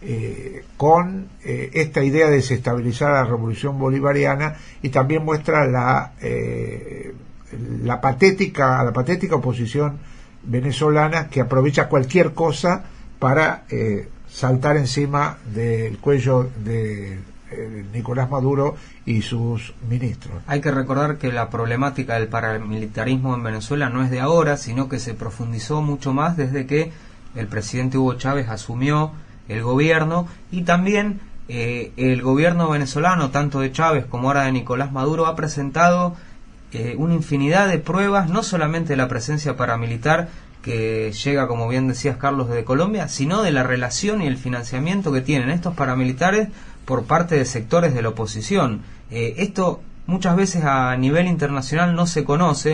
F: eh, con eh, esta idea de desestabilizar la revolución bolivariana, y también muestra la, eh, la patética, la patética oposición venezolana, que aprovecha cualquier cosa para eh, saltar encima del cuello de eh, Nicolás Maduro y sus ministros.
I: Hay que recordar que la problemática del paramilitarismo en Venezuela no es de ahora, sino que se profundizó mucho más desde que el presidente Hugo Chávez asumió el gobierno, y también eh, el gobierno venezolano, tanto de Chávez como ahora de Nicolás Maduro, ha presentado eh, una infinidad de pruebas, no solamente de la presencia paramilitar que llega, como bien decías Carlos, desde Colombia, sino de la relación y el financiamiento que tienen estos paramilitares por parte de sectores de la oposición. Eh, esto muchas veces a nivel internacional no se conoce,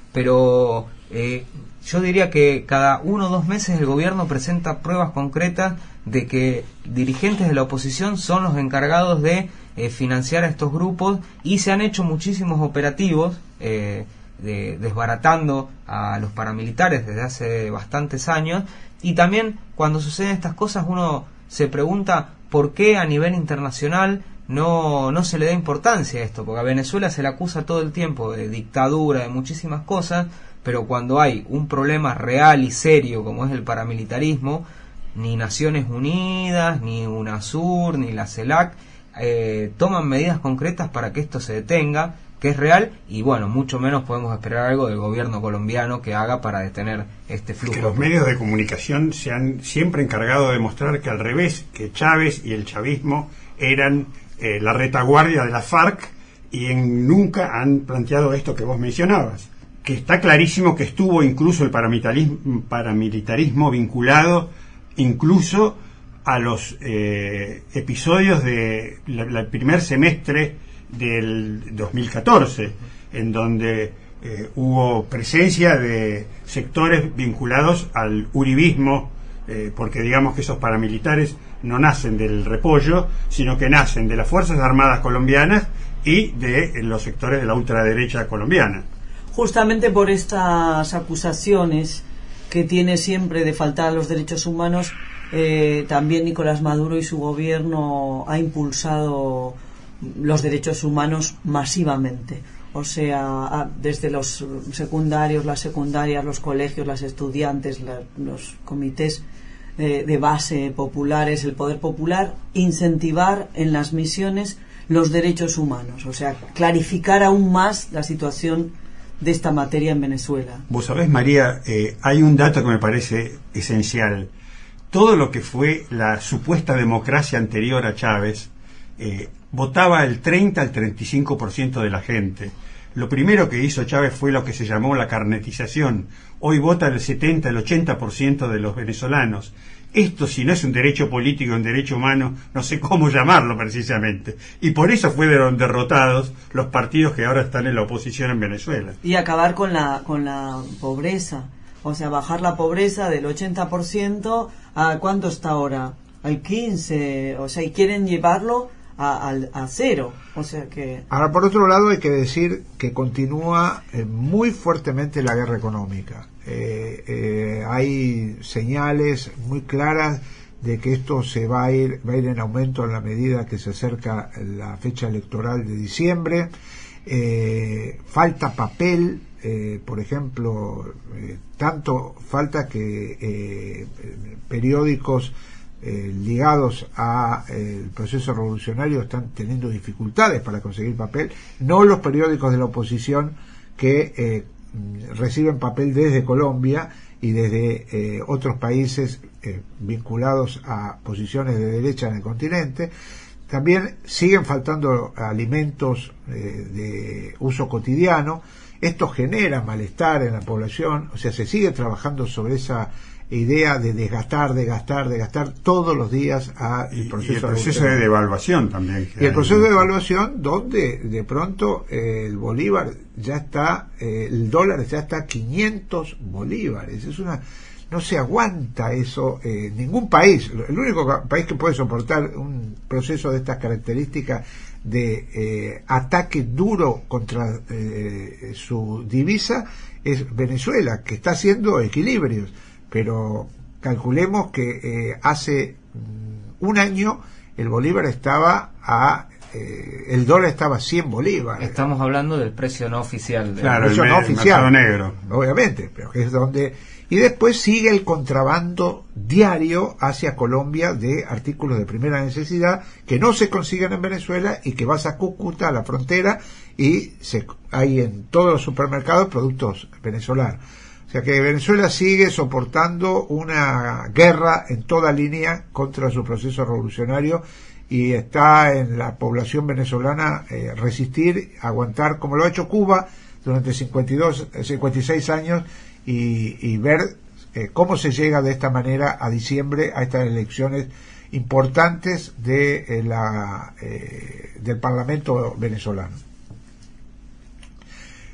I: pero eh, yo diría que cada uno o dos meses el gobierno presenta pruebas concretas de que dirigentes de la oposición son los encargados de eh, financiar a estos grupos, y se han hecho muchísimos operativos eh, de, desbaratando a los paramilitares desde hace bastantes años. Y también cuando suceden estas cosas uno se pregunta por qué a nivel internacional no, no se le da importancia a esto, porque a Venezuela se le acusa todo el tiempo de dictadura, de muchísimas cosas, pero cuando hay un problema real y serio como es el paramilitarismo, ni Naciones Unidas, ni UNASUR, ni la CELAC eh, toman medidas concretas para que esto se detenga, que es real, y bueno, mucho menos podemos esperar algo del gobierno colombiano que haga para detener este flujo.
G: Que los medios de comunicación se han siempre encargado de demostrar que al revés, que Chávez y el chavismo eran eh, la retaguardia de la FARC, y en, nunca han planteado esto que vos mencionabas, que está clarísimo que estuvo incluso el paramilitarismo, paramilitarismo vinculado incluso a los eh, episodios de la, la primer semestre del dos mil catorce, en donde eh, hubo presencia de sectores vinculados al uribismo, eh, porque digamos que esos paramilitares no nacen del repollo, sino que nacen de las Fuerzas Armadas colombianas y de eh, los sectores de la ultraderecha colombiana.
H: Justamente por estas acusaciones que tiene siempre de faltar a los derechos humanos, eh, también Nicolás Maduro y su gobierno ha impulsado los derechos humanos masivamente. O sea, desde los secundarios, las secundarias, los colegios, las estudiantes, la, los comités eh, de base populares, el poder popular, incentivar en las misiones los derechos humanos. O sea, clarificar aún más la situación de esta materia en Venezuela.
G: Vos sabés, María, eh, hay un dato que me parece esencial. Todo lo que fue la supuesta democracia anterior a Chávez, eh, votaba el treinta al treinta y cinco por ciento de la gente. Lo primero que hizo Chávez fue lo que se llamó la carnetización. Hoy vota el setenta, el ochenta por ciento de los venezolanos. Esto, si no es un derecho político, un derecho humano, no sé cómo llamarlo precisamente. Y por eso fueron derrotados los partidos que ahora están en la oposición en Venezuela.
H: Y acabar con la, con la pobreza. O sea, bajar la pobreza del ochenta por ciento a ¿cuánto está ahora? Al quince por ciento. O sea, y quieren llevarlo A, a, a cero, o sea que...
F: Ahora, por otro lado, hay que decir que continúa eh, muy fuertemente la guerra económica. Eh, eh, hay señales muy claras de que esto se va a ir va a ir en aumento a la medida que se acerca la fecha electoral de diciembre. Eh, falta papel, eh, por ejemplo, eh, tanto falta que eh, periódicos Eh, ligados a eh, el proceso revolucionario están teniendo dificultades para conseguir papel, no los periódicos de la oposición que eh, reciben papel desde Colombia y desde eh, otros países eh, vinculados a posiciones de derecha en el continente. También siguen faltando alimentos eh, de uso cotidiano. Esto genera malestar en la población, o sea, se sigue trabajando sobre esa idea de desgastar, desgastar, desgastar todos los días a el proceso,
G: y el proceso de devaluación también.
F: Y el proceso de devaluación donde de pronto eh, el bolívar ya está, eh, el dólar ya está a quinientos bolívares. Es una, no se aguanta eso, eh, ningún país, el único país que puede soportar un proceso de estas características de eh, ataque duro contra eh, su divisa es Venezuela, que está haciendo equilibrios. Pero calculemos que eh, hace mm, un año el bolívar estaba a eh, el dólar estaba a cien bolívares.
I: Estamos hablando del precio no oficial. Del
F: claro, el precio
G: el
F: no oficial,
G: negro.
F: Obviamente, pero que es donde y después sigue el contrabando diario hacia Colombia de artículos de primera necesidad que no se consiguen en Venezuela y que vas a Cúcuta, a la frontera, y se, hay en todos los supermercados productos venezolanos. O sea que Venezuela sigue soportando una guerra en toda línea contra su proceso revolucionario y está en la población venezolana eh, resistir, aguantar, como lo ha hecho Cuba durante cincuenta y dos, cincuenta y seis años y, y ver eh, cómo se llega de esta manera a diciembre a estas elecciones importantes de eh, la eh, del Parlamento venezolano.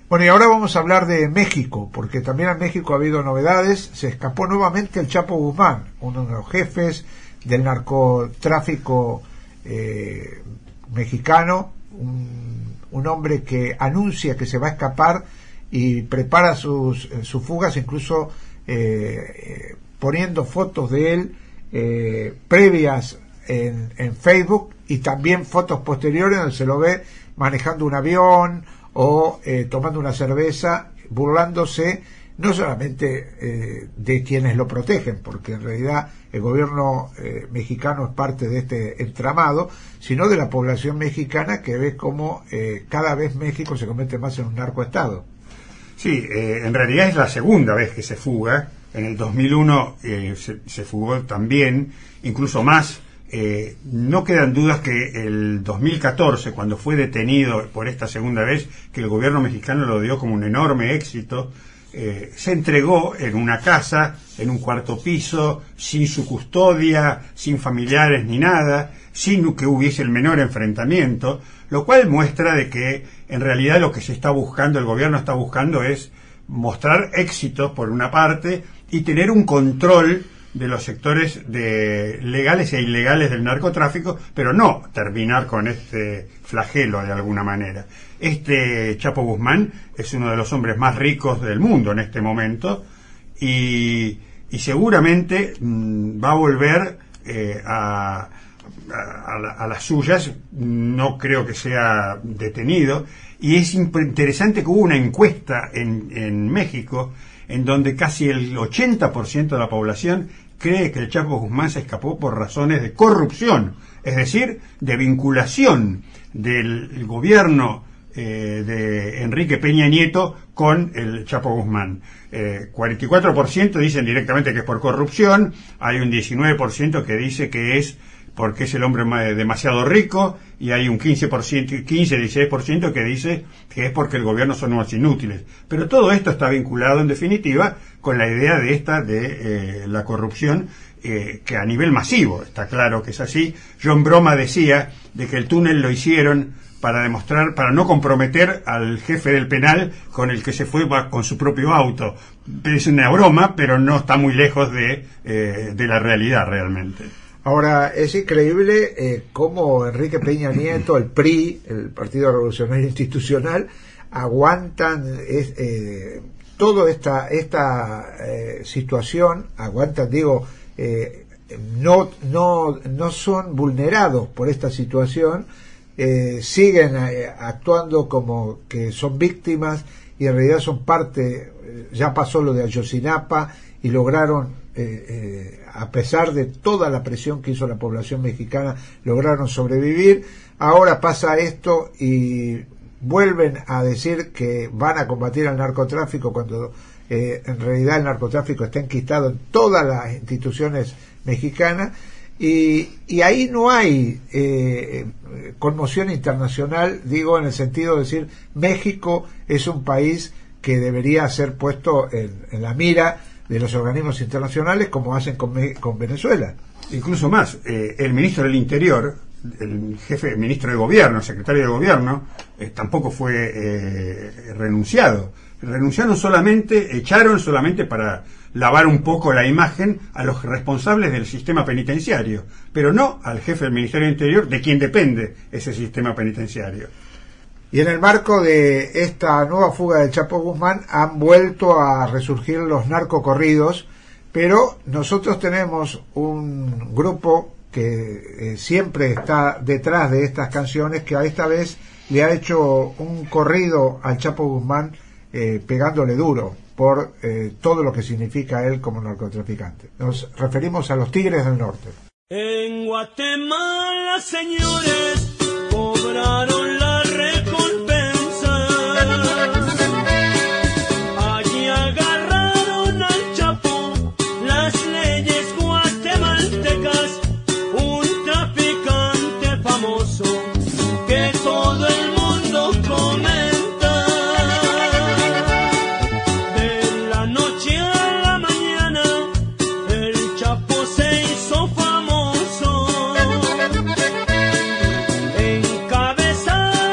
F: Bueno, y ahora vamos a hablar de México, porque también en México ha habido novedades. Se escapó nuevamente el Chapo Guzmán, uno de los jefes del narcotráfico eh, mexicano, un, un hombre que anuncia que se va a escapar y prepara sus, sus fugas, incluso eh, eh, poniendo fotos de él eh, previas en, en Facebook, y también fotos posteriores donde se lo ve manejando un avión o eh, tomando una cerveza, burlándose no solamente eh, de quienes lo protegen, porque en realidad el gobierno eh, mexicano es parte de este entramado, sino de la población mexicana, que ve cómo eh, cada vez México se convierte más en un narcoestado.
G: Sí, eh, en realidad es la segunda vez que se fuga. En el dos mil uno eh, se, se fugó también, incluso más. Eh, no quedan dudas que el dos mil catorce, cuando fue detenido por esta segunda vez, que el gobierno mexicano lo dio como un enorme éxito, eh, se entregó en una casa, en un cuarto piso, sin su custodia, sin familiares ni nada, sin que hubiese el menor enfrentamiento, lo cual muestra de que en realidad lo que se está buscando, el gobierno está buscando, es mostrar éxitos por una parte y tener un control de los sectores de legales e ilegales del narcotráfico, pero no terminar con este flagelo de alguna manera. Este Chapo Guzmán es uno de los hombres más ricos del mundo en este momento, y, y seguramente mmm, va a volver eh, a, a, a, a las suyas. No creo que sea detenido, y es interesante que hubo una encuesta en, en México en donde casi el ochenta por ciento de la población cree que el Chapo Guzmán se escapó por razones de corrupción, es decir, de vinculación del gobierno eh, de Enrique Peña Nieto con el Chapo Guzmán. Eh, cuarenta y cuatro por ciento dicen directamente que es por corrupción, hay un diecinueve por ciento que dice que es porque es el hombre demasiado rico, y hay un quince por ciento, quince a dieciséis por ciento que dice que es porque el gobierno son unos inútiles. Pero todo esto está vinculado, en definitiva, con la idea de esta, de eh, la corrupción, eh, que a nivel masivo, está claro que es así. John Broma decía de que el túnel lo hicieron para demostrar, para no comprometer al jefe del penal con el que se fue con su propio auto. Es una broma, pero no está muy lejos de, eh, de la realidad realmente.
F: Ahora, es increíble eh, cómo Enrique Peña Nieto, el P R I, el Partido Revolucionario Institucional, aguantan eh, eh, toda esta esta eh, situación, aguantan, digo, eh, no, no, no son vulnerados por esta situación, eh, siguen eh, actuando como que son víctimas, y en realidad son parte. Eh, ya pasó lo de Ayotzinapa y lograron, Eh, eh, a pesar de toda la presión que hizo la población mexicana, lograron sobrevivir. Ahora pasa esto y vuelven a decir que van a combatir al narcotráfico, cuando eh, en realidad el narcotráfico está enquistado en todas las instituciones mexicanas, y, y ahí no hay eh, conmoción internacional, digo, en el sentido de decir México es un país que debería ser puesto en, en la mira de los organismos internacionales, como hacen con, con Venezuela.
G: Incluso más, eh, el ministro del Interior, el jefe, el ministro de Gobierno, secretario de Gobierno, eh, tampoco fue eh, renunciado. Renunciaron solamente, echaron solamente para lavar un poco la imagen a los responsables del sistema penitenciario, pero no al jefe del Ministerio del Interior, de quien depende ese sistema penitenciario.
F: Y en el marco de esta nueva fuga del Chapo Guzmán han vuelto a resurgir los narcocorridos, pero nosotros tenemos un grupo que eh, siempre está detrás de estas canciones, que a esta vez le ha hecho un corrido al Chapo Guzmán, eh, pegándole duro por eh, todo lo que significa él como narcotraficante. Nos referimos a los Tigres del Norte.
A: En Guatemala, señores, cobraron la cabeza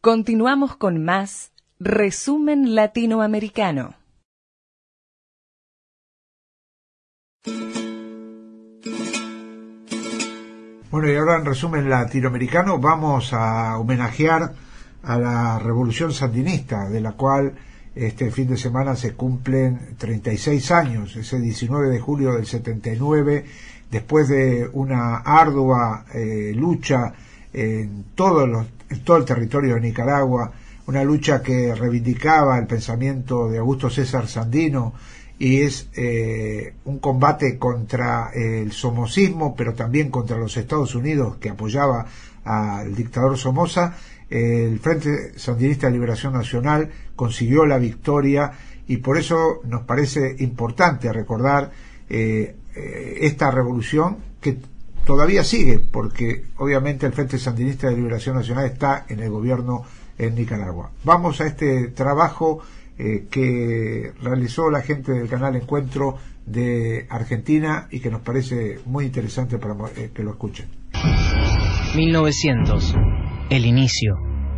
K: Continuamos con más Resumen Latinoamericano.
F: Bueno, y ahora en Resumen Latinoamericano vamos a homenajear a la Revolución Sandinista, de la cual este fin de semana se cumplen treinta y seis años, ese diecinueve de julio del setenta y nueve, después de una ardua eh, lucha en, todos los, en todo el territorio de Nicaragua, una lucha que reivindicaba el pensamiento de Augusto César Sandino, y es eh, un combate contra el somocismo, pero también contra los Estados Unidos, que apoyaba al dictador Somoza. El Frente Sandinista de Liberación Nacional consiguió la victoria, y por eso nos parece importante recordar eh, eh, esta revolución que todavía sigue, porque obviamente el Frente Sandinista de Liberación Nacional está en el gobierno en Nicaragua. Vamos a este trabajo eh, que realizó la gente del canal Encuentro de Argentina y que nos parece muy interesante para eh, que lo escuchen.
M: mil novecientos, el inicio.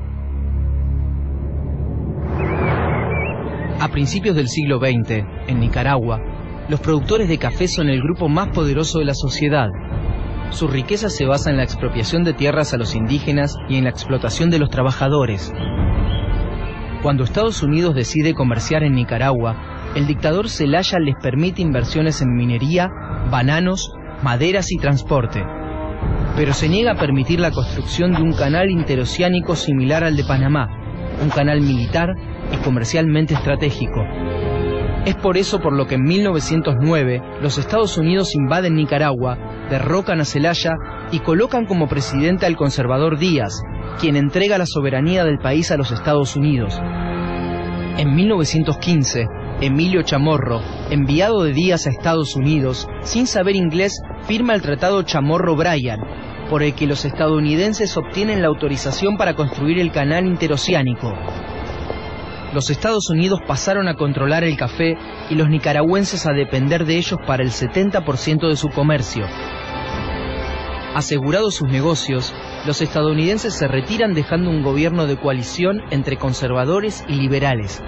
M: A principios del siglo veinte, en Nicaragua, los productores de café son el grupo más poderoso de la sociedad. Su riqueza se basa en la expropiación de tierras a los indígenas y en la explotación de los trabajadores. Cuando Estados Unidos decide comerciar en Nicaragua, el dictador Zelaya les permite inversiones en minería, bananos, maderas y transporte, pero se niega a permitir la construcción de un canal interoceánico similar al de Panamá, un canal militar y comercialmente estratégico. Es por eso por lo que en mil novecientos nueve los Estados Unidos invaden Nicaragua, derrocan a Zelaya y colocan como presidente al conservador Díaz, quien entrega la soberanía del país a los Estados Unidos. En mil novecientos quince, Emilio Chamorro, enviado de Díaz a Estados Unidos, sin saber inglés, firma el Tratado Chamorro-Bryan, por el que los estadounidenses obtienen la autorización para construir el canal interoceánico. Los Estados Unidos pasaron a controlar el café y los nicaragüenses a depender de ellos para el setenta por ciento de su comercio. Asegurados sus negocios, los estadounidenses se retiran dejando un gobierno de coalición entre conservadores y liberales.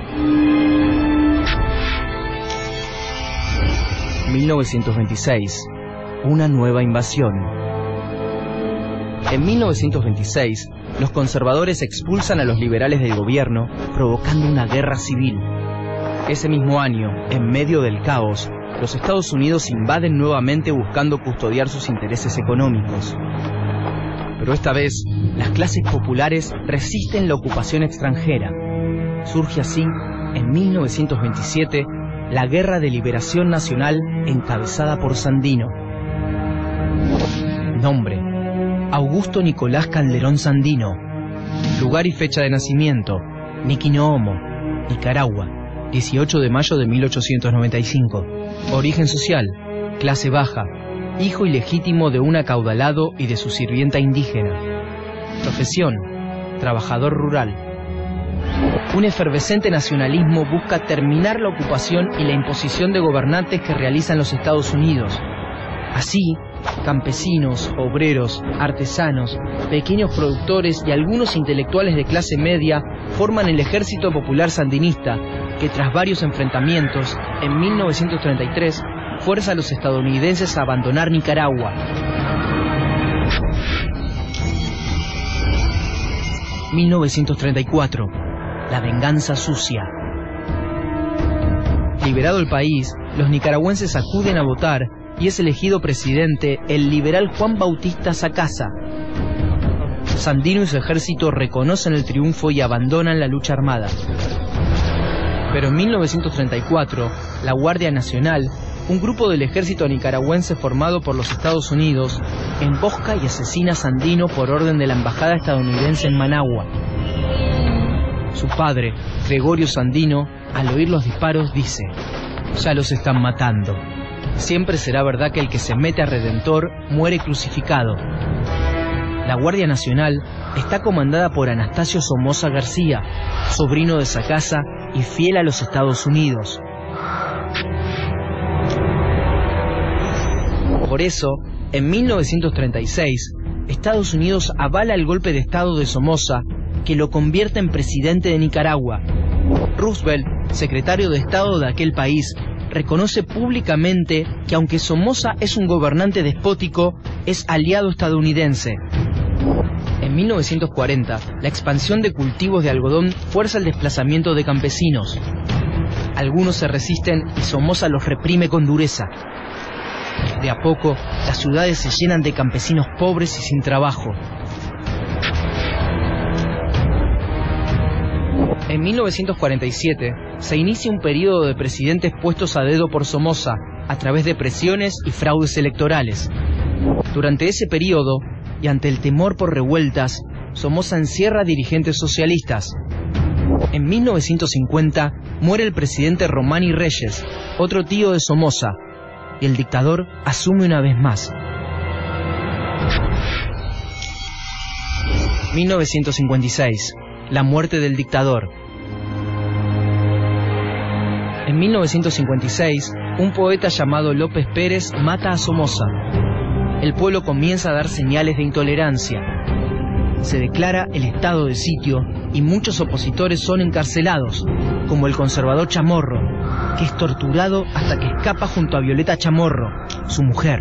M: mil novecientos veintiséis. Una nueva invasión. En mil novecientos veintiséis, los conservadores expulsan a los liberales del gobierno, provocando una guerra civil. Ese mismo año, en medio del caos, los Estados Unidos invaden nuevamente buscando custodiar sus intereses económicos. Pero esta vez, las clases populares resisten la ocupación extranjera. Surge así, en mil novecientos veintisiete, la Guerra de Liberación Nacional encabezada por Sandino. Nombre: Augusto Nicolás Calderón Sandino. Lugar y fecha de nacimiento: Niquinoomo, Nicaragua, dieciocho de mayo de mil ochocientos noventa y cinco. Origen social: clase baja, hijo ilegítimo de un acaudalado y de su sirvienta indígena. Profesión: trabajador rural. Un efervescente nacionalismo busca terminar la ocupación y la imposición de gobernantes que realizan los Estados Unidos. Así, campesinos, obreros, artesanos, pequeños productores y algunos intelectuales de clase media forman el Ejército Popular Sandinista, que tras varios enfrentamientos, en mil novecientos treinta y tres, fuerza a los estadounidenses a abandonar Nicaragua. mil novecientos treinta y cuatro. La venganza sucia. Liberado el país, los nicaragüenses acuden a votar y es elegido presidente el liberal Juan Bautista Sacasa. Sandino y su ejército reconocen el triunfo y abandonan la lucha armada. Pero en mil novecientos treinta y cuatro, la Guardia Nacional, un grupo del ejército nicaragüense formado por los Estados Unidos, embosca y asesina a Sandino por orden de la embajada estadounidense en Managua. Su padre, Gregorio Sandino, al oír los disparos dice: «Ya los están matando. Siempre será verdad que el que se mete a Redentor muere crucificado». La Guardia Nacional está comandada por Anastasio Somoza García, sobrino de Sacasa y fiel a los Estados Unidos. Por eso, en mil novecientos treinta y seis, Estados Unidos avala el golpe de Estado de Somoza que lo convierte en presidente de Nicaragua. Roosevelt, secretario de Estado de aquel país, reconoce públicamente que aunque Somoza es un gobernante despótico, es aliado estadounidense. En mil novecientos cuarenta, la expansión de cultivos de algodón fuerza el desplazamiento de campesinos. Algunos se resisten y Somoza los reprime con dureza. De a poco, las ciudades se llenan de campesinos pobres y sin trabajo. En mil novecientos cuarenta y siete se inicia un periodo de presidentes puestos a dedo por Somoza a través de presiones y fraudes electorales. Durante ese periodo, y ante el temor por revueltas, Somoza encierra a dirigentes socialistas. En mil novecientos cincuenta muere el presidente Romani Reyes, otro tío de Somoza, y el dictador asume una vez más. mil novecientos cincuenta y seis. La muerte del dictador. En mil novecientos cincuenta y seis, un poeta llamado López Pérez mata a Somoza. El pueblo comienza a dar señales de intolerancia. Se declara el estado de sitio y muchos opositores son encarcelados, como el conservador Chamorro, que es torturado hasta que escapa junto a Violeta Chamorro, su mujer.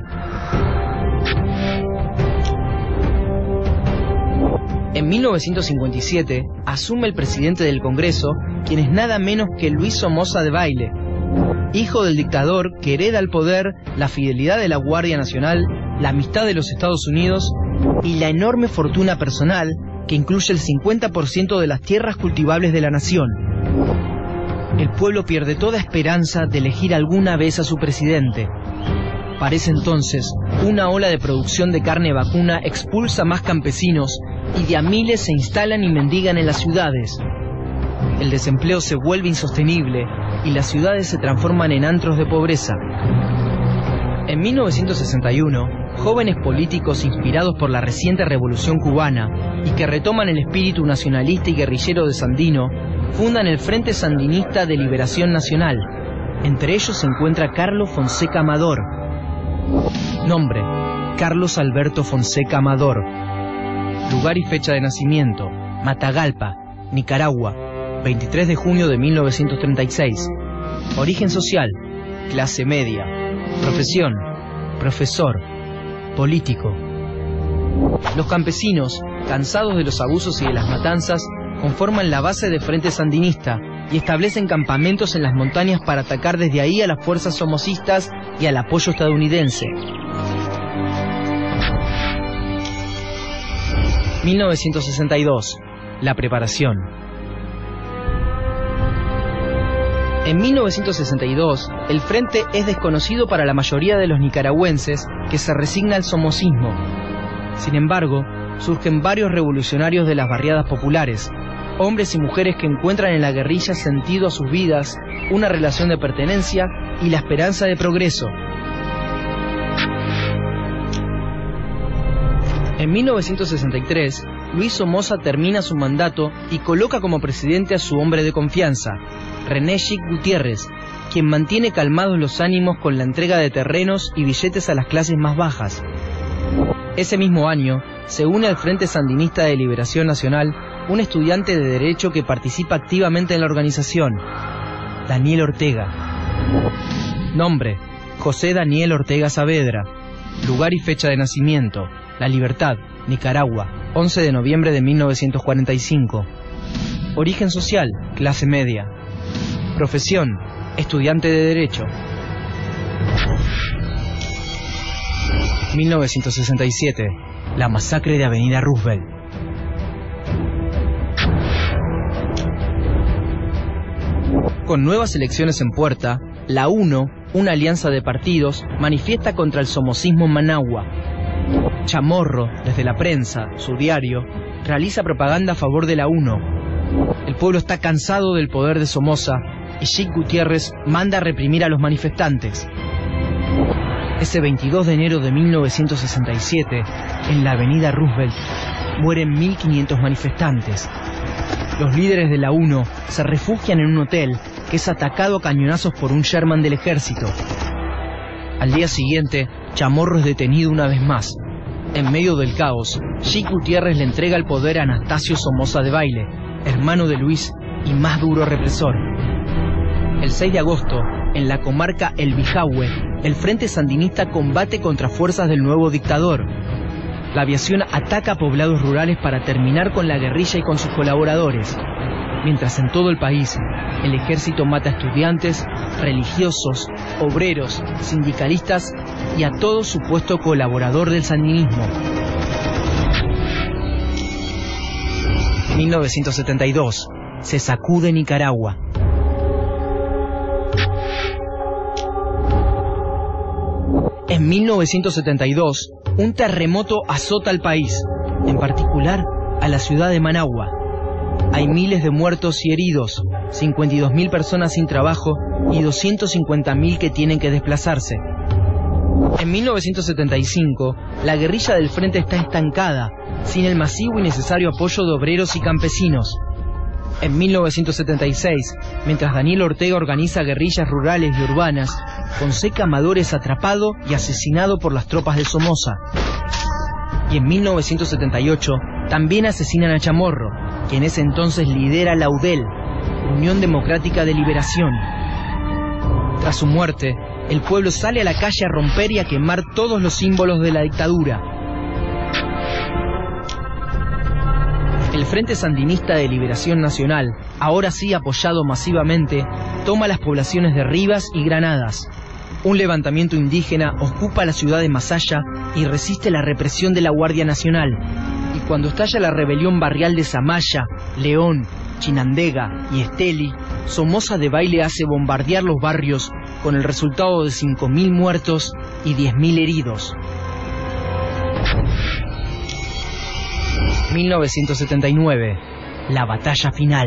M: En mil novecientos cincuenta y siete asume el presidente del Congreso, quien es nada menos que Luis Somoza de Baile, hijo del dictador que hereda el poder, la fidelidad de la Guardia Nacional, la amistad de los Estados Unidos y la enorme fortuna personal que incluye el cincuenta por ciento de las tierras cultivables de la nación. El pueblo pierde toda esperanza de elegir alguna vez a su presidente. Parece entonces, una ola de producción de carne vacuna expulsa más campesinos y de a miles se instalan y mendigan en las ciudades. El desempleo se vuelve insostenible y las ciudades se transforman en antros de pobreza. En mil novecientos sesenta y uno, jóvenes políticos inspirados por la reciente revolución cubana y que retoman el espíritu nacionalista y guerrillero de Sandino, fundan el Frente Sandinista de Liberación Nacional. Entre ellos se encuentra Carlos Fonseca Amador. Nombre: Carlos Alberto Fonseca Amador. Lugar y fecha de nacimiento: Matagalpa, Nicaragua, veintitrés de junio de mil novecientos treinta y seis. Origen social: clase media. Profesión: profesor. Político. Los campesinos, cansados de los abusos y de las matanzas, conforman la base de Frente Sandinista y establecen campamentos en las montañas para atacar desde ahí a las fuerzas somocistas y al apoyo estadounidense. mil novecientos sesenta y dos. La preparación. En mil novecientos sesenta y dos, el frente es desconocido para la mayoría de los nicaragüenses que se resigna al somocismo. Sin embargo, surgen varios revolucionarios de las barriadas populares, hombres y mujeres que encuentran en la guerrilla sentido a sus vidas, una relación de pertenencia y la esperanza de progreso. En mil novecientos sesenta y tres, Luis Somoza termina su mandato y coloca como presidente a su hombre de confianza, René Chic Gutiérrez, quien mantiene calmados los ánimos con la entrega de terrenos y billetes a las clases más bajas. Ese mismo año, se une al Frente Sandinista de Liberación Nacional un estudiante de Derecho que participa activamente en la organización, Daniel Ortega. Nombre: José Daniel Ortega Saavedra. Lugar y fecha de nacimiento: La Libertad, Nicaragua, once de noviembre de mil novecientos cuarenta y cinco. Origen social: clase media. Profesión: estudiante de Derecho. mil novecientos sesenta y siete. La masacre de Avenida Roosevelt. Con nuevas elecciones en puerta, la UNO, una alianza de partidos, manifiesta contra el somocismo en Managua. Chamorro, desde la prensa, su diario, realiza propaganda a favor de la UNO. El pueblo está cansado del poder de Somoza y Chic Gutiérrez manda a reprimir a los manifestantes. Ese veintidós de enero de mil novecientos sesenta y siete, en la avenida Roosevelt, mueren mil quinientos manifestantes. Los líderes de la UNO se refugian en un hotel que es atacado a cañonazos por un Sherman del ejército. Al día siguiente, Chamorro es detenido una vez más. En medio del caos, Chic Gutiérrez le entrega el poder a Anastasio Somoza de Baile, hermano de Luis y más duro represor. El seis de agosto, en la comarca El Bijahue, el Frente Sandinista combate contra fuerzas del nuevo dictador. La aviación ataca poblados rurales para terminar con la guerrilla y con sus colaboradores, mientras en todo el país el ejército mata a estudiantes, religiosos, obreros, sindicalistas y a todo supuesto colaborador del sandinismo. mil novecientos setenta y dos. Se sacude Nicaragua. En mil novecientos setenta y dos, un terremoto azota al país, en particular a la ciudad de Managua. Hay miles de muertos y heridos, cincuenta y dos mil personas sin trabajo y doscientos cincuenta mil que tienen que desplazarse. En mil novecientos setenta y cinco, la guerrilla del frente está estancada, sin el masivo y necesario apoyo de obreros y campesinos. En mil novecientos setenta y seis, mientras Daniel Ortega organiza guerrillas rurales y urbanas, Fonseca Amador es atrapado y asesinado por las tropas de Somoza. Y en mil novecientos setenta y ocho, también asesinan a Chamorro, que en ese entonces lidera la U D E L, Unión Democrática de Liberación. Tras su muerte, el pueblo sale a la calle a romper y a quemar todos los símbolos de la dictadura. El Frente Sandinista de Liberación Nacional, ahora sí apoyado masivamente, toma las poblaciones de Rivas y Granadas. Un levantamiento indígena ocupa la ciudad de Masaya y resiste la represión de la Guardia Nacional. Y cuando estalla la rebelión barrial de Zamaya, León, Chinandega y Esteli, Somoza de Baile hace bombardear los barrios con el resultado de cinco mil muertos y diez mil heridos. mil novecientos setenta y nueve. La batalla final.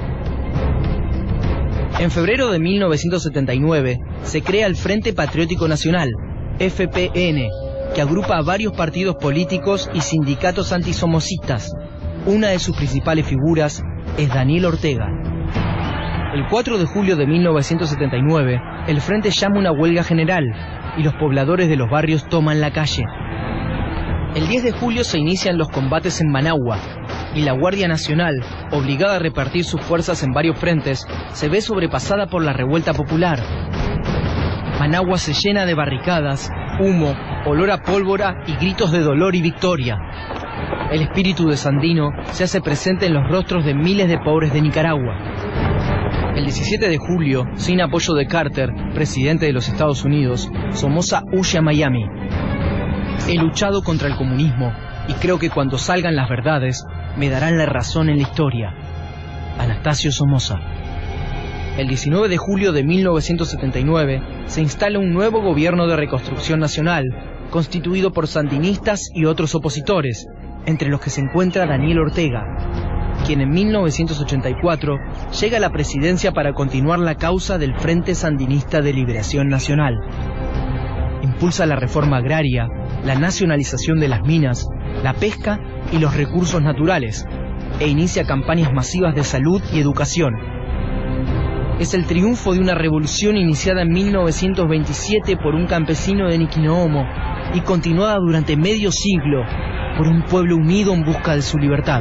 M: En febrero de mil novecientos setenta y nueve se crea el Frente Patriótico Nacional, F P N, que agrupa a varios partidos políticos y sindicatos antisomocistas. Una de sus principales figuras es Daniel Ortega. El cuatro de julio de mil novecientos setenta y nueve, el Frente llama una huelga general y los pobladores de los barrios toman la calle. El diez de julio se inician los combates en Managua y la Guardia Nacional, obligada a repartir sus fuerzas en varios frentes, se ve sobrepasada por la revuelta popular. Managua se llena de barricadas, humo, olor a pólvora y gritos de dolor y victoria. El espíritu de Sandino se hace presente en los rostros de miles de pobres de Nicaragua. El diecisiete de julio, sin apoyo de Carter, presidente de los Estados Unidos, Somoza huye a Miami. He luchado contra el comunismo y creo que cuando salgan las verdades me darán la razón en la historia. Anastasio Somoza. El diecinueve de julio de mil novecientos setenta y nueve se instala un nuevo gobierno de reconstrucción nacional, constituido por sandinistas y otros opositores, entre los que se encuentra Daniel Ortega, quien en mil novecientos ochenta y cuatro llega a la presidencia para continuar la causa del Frente Sandinista de Liberación Nacional. Impulsa la reforma agraria, la nacionalización de las minas, la pesca y los recursos naturales, e inicia campañas masivas de salud y educación. Es el triunfo de una revolución iniciada en mil novecientos veintisiete por un campesino de Niquinoomo y continuada durante medio siglo por un pueblo unido en busca de su libertad.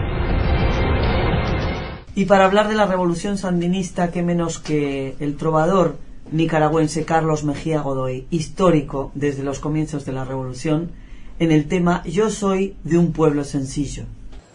H: Y para hablar de la revolución sandinista, qué menos que el trovador nicaragüense Carlos Mejía Godoy, histórico desde los comienzos de la revolución, en el tema Yo soy de un pueblo sencillo.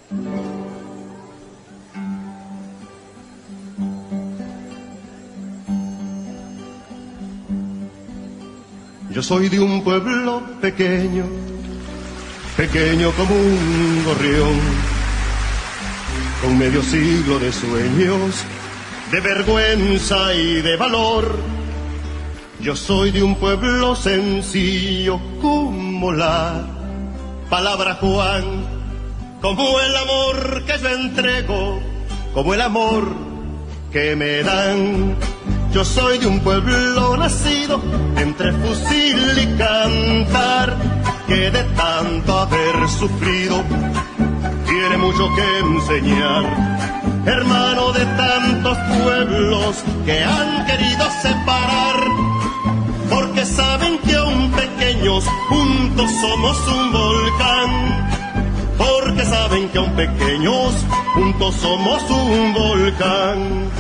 N: Yo soy de un pueblo pequeño, pequeño como un gorrión, con medio siglo de sueños, de vergüenza y de valor. Yo soy de un pueblo sencillo como la palabra Juan, como el amor que yo entrego, como el amor que me dan. Yo soy de un pueblo nacido entre fusil y cantar, que de tanto haber sufrido tiene mucho que enseñar. Hermano de tantos pueblos que han querido separar, porque saben que un pequeño pequeños, juntos somos un volcán. Porque saben que aún pequeños, juntos somos un volcán.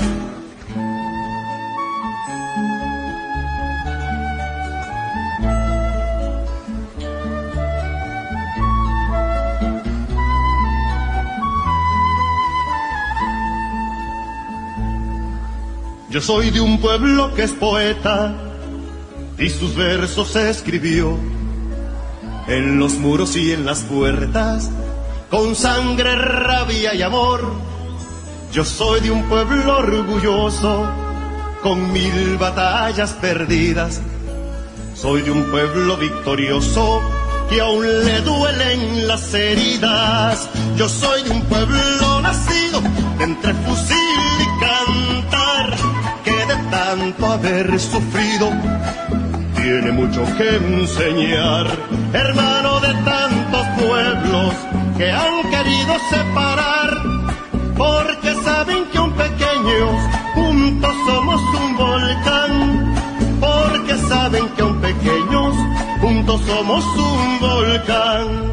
N: Yo soy de un pueblo que es poeta y sus versos escribió en los muros y en las puertas, con sangre, rabia y amor. Yo soy de un pueblo orgulloso, con mil batallas perdidas. Soy de un pueblo victorioso, que aún le duelen las heridas. Yo soy de un pueblo nacido entre fusil y cantar, que de tanto haber sufrido tiene mucho que enseñar. Hermano de tantos pueblos que han querido separar, porque saben que aún pequeños, juntos somos un volcán. Porque saben que aún pequeños, juntos somos un volcán.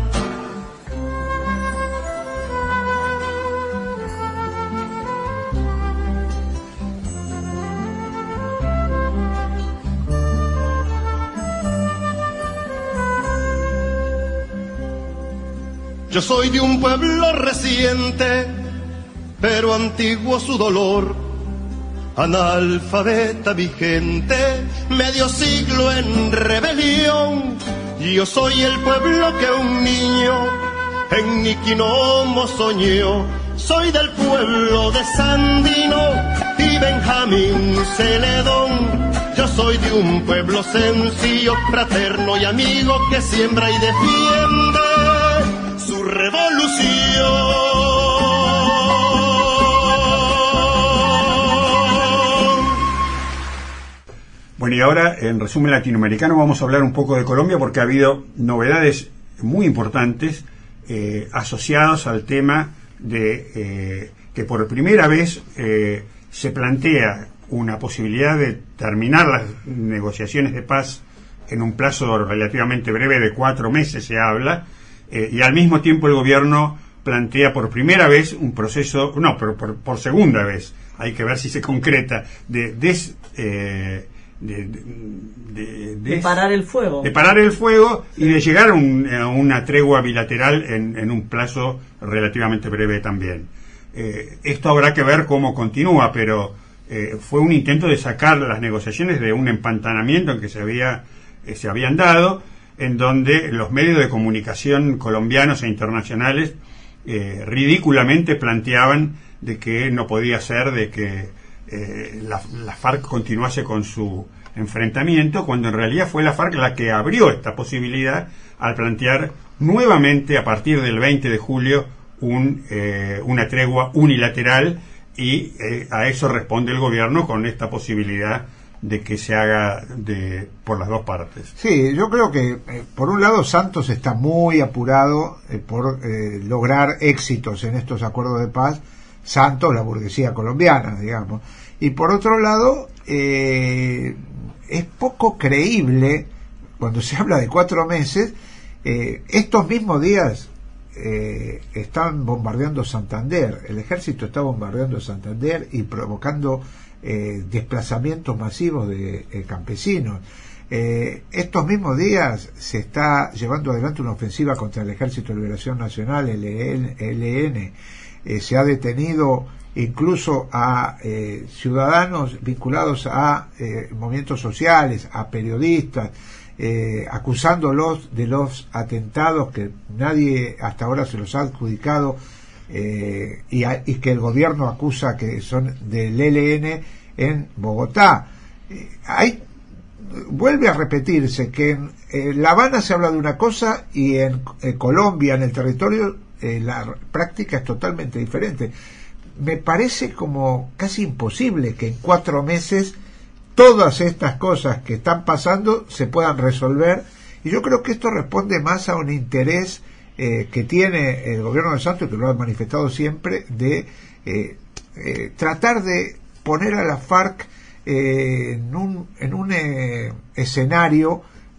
N: Yo soy de un pueblo reciente, pero antiguo su dolor. Analfabeta mi gente, medio siglo en rebelión. Yo soy el pueblo que un niño en Niquinomo soñó. Soy del pueblo de Sandino y Benjamín Celedón. Yo soy de un pueblo sencillo, fraterno y amigo, que siembra y defiende su revolución.
G: Bueno, y ahora, en resumen latinoamericano, vamos a hablar un poco de Colombia, porque ha habido novedades muy importantes eh, asociadas al tema de eh, que por primera vez eh, se plantea una posibilidad de terminar las negociaciones de paz en un plazo relativamente breve de cuatro meses, se habla, eh, y al mismo tiempo el gobierno plantea por primera vez un proceso, no, pero por, por segunda vez, hay que ver si se concreta, de des, eh, De, de, de, de,
H: de parar el fuego
G: de parar el fuego y de llegar a, un, a una tregua bilateral en, en un plazo relativamente breve también. Eh, esto habrá que ver cómo continúa, pero eh, fue un intento de sacar las negociaciones de un empantanamiento en que se había eh, se habían dado, en donde los medios de comunicación colombianos e internacionales eh, ridículamente planteaban de que no podía ser de que Eh, la, la FARC continuase con su enfrentamiento, cuando en realidad fue la FARC la que abrió esta posibilidad al plantear nuevamente a partir del veinte de julio un, eh, una tregua unilateral, y eh, a eso responde el gobierno con esta posibilidad de que se haga de por las dos partes.
F: Sí, yo creo que eh, por un lado Santos está muy apurado eh, por eh, lograr éxitos en estos acuerdos de paz. Santos, la burguesía colombiana, digamos. Y por otro lado, eh, es poco creíble, cuando se habla de cuatro meses, eh, estos mismos días eh, están bombardeando Santander, el ejército está bombardeando Santander y provocando eh, desplazamientos masivos de eh, campesinos. Eh, estos mismos días se está llevando adelante una ofensiva contra el Ejército de Liberación Nacional, el E L N. Eh, se ha detenido incluso a eh, ciudadanos vinculados a eh, movimientos sociales, a periodistas, eh, acusándolos de los atentados que nadie hasta ahora se los ha adjudicado, eh, y, a, y que el gobierno acusa que son del E L N en Bogotá. Eh, hay, vuelve a repetirse que en eh, La Habana se habla de una cosa y en eh, Colombia, en el territorio, Eh, la práctica es totalmente diferente. Me parece como casi imposible que en cuatro meses todas estas cosas que están pasando se puedan resolver, y yo creo que esto responde más a un interés eh, que tiene el gobierno de Santos, que lo ha manifestado siempre, de eh, eh, tratar de poner a la FARC eh, en un, en un eh, escenario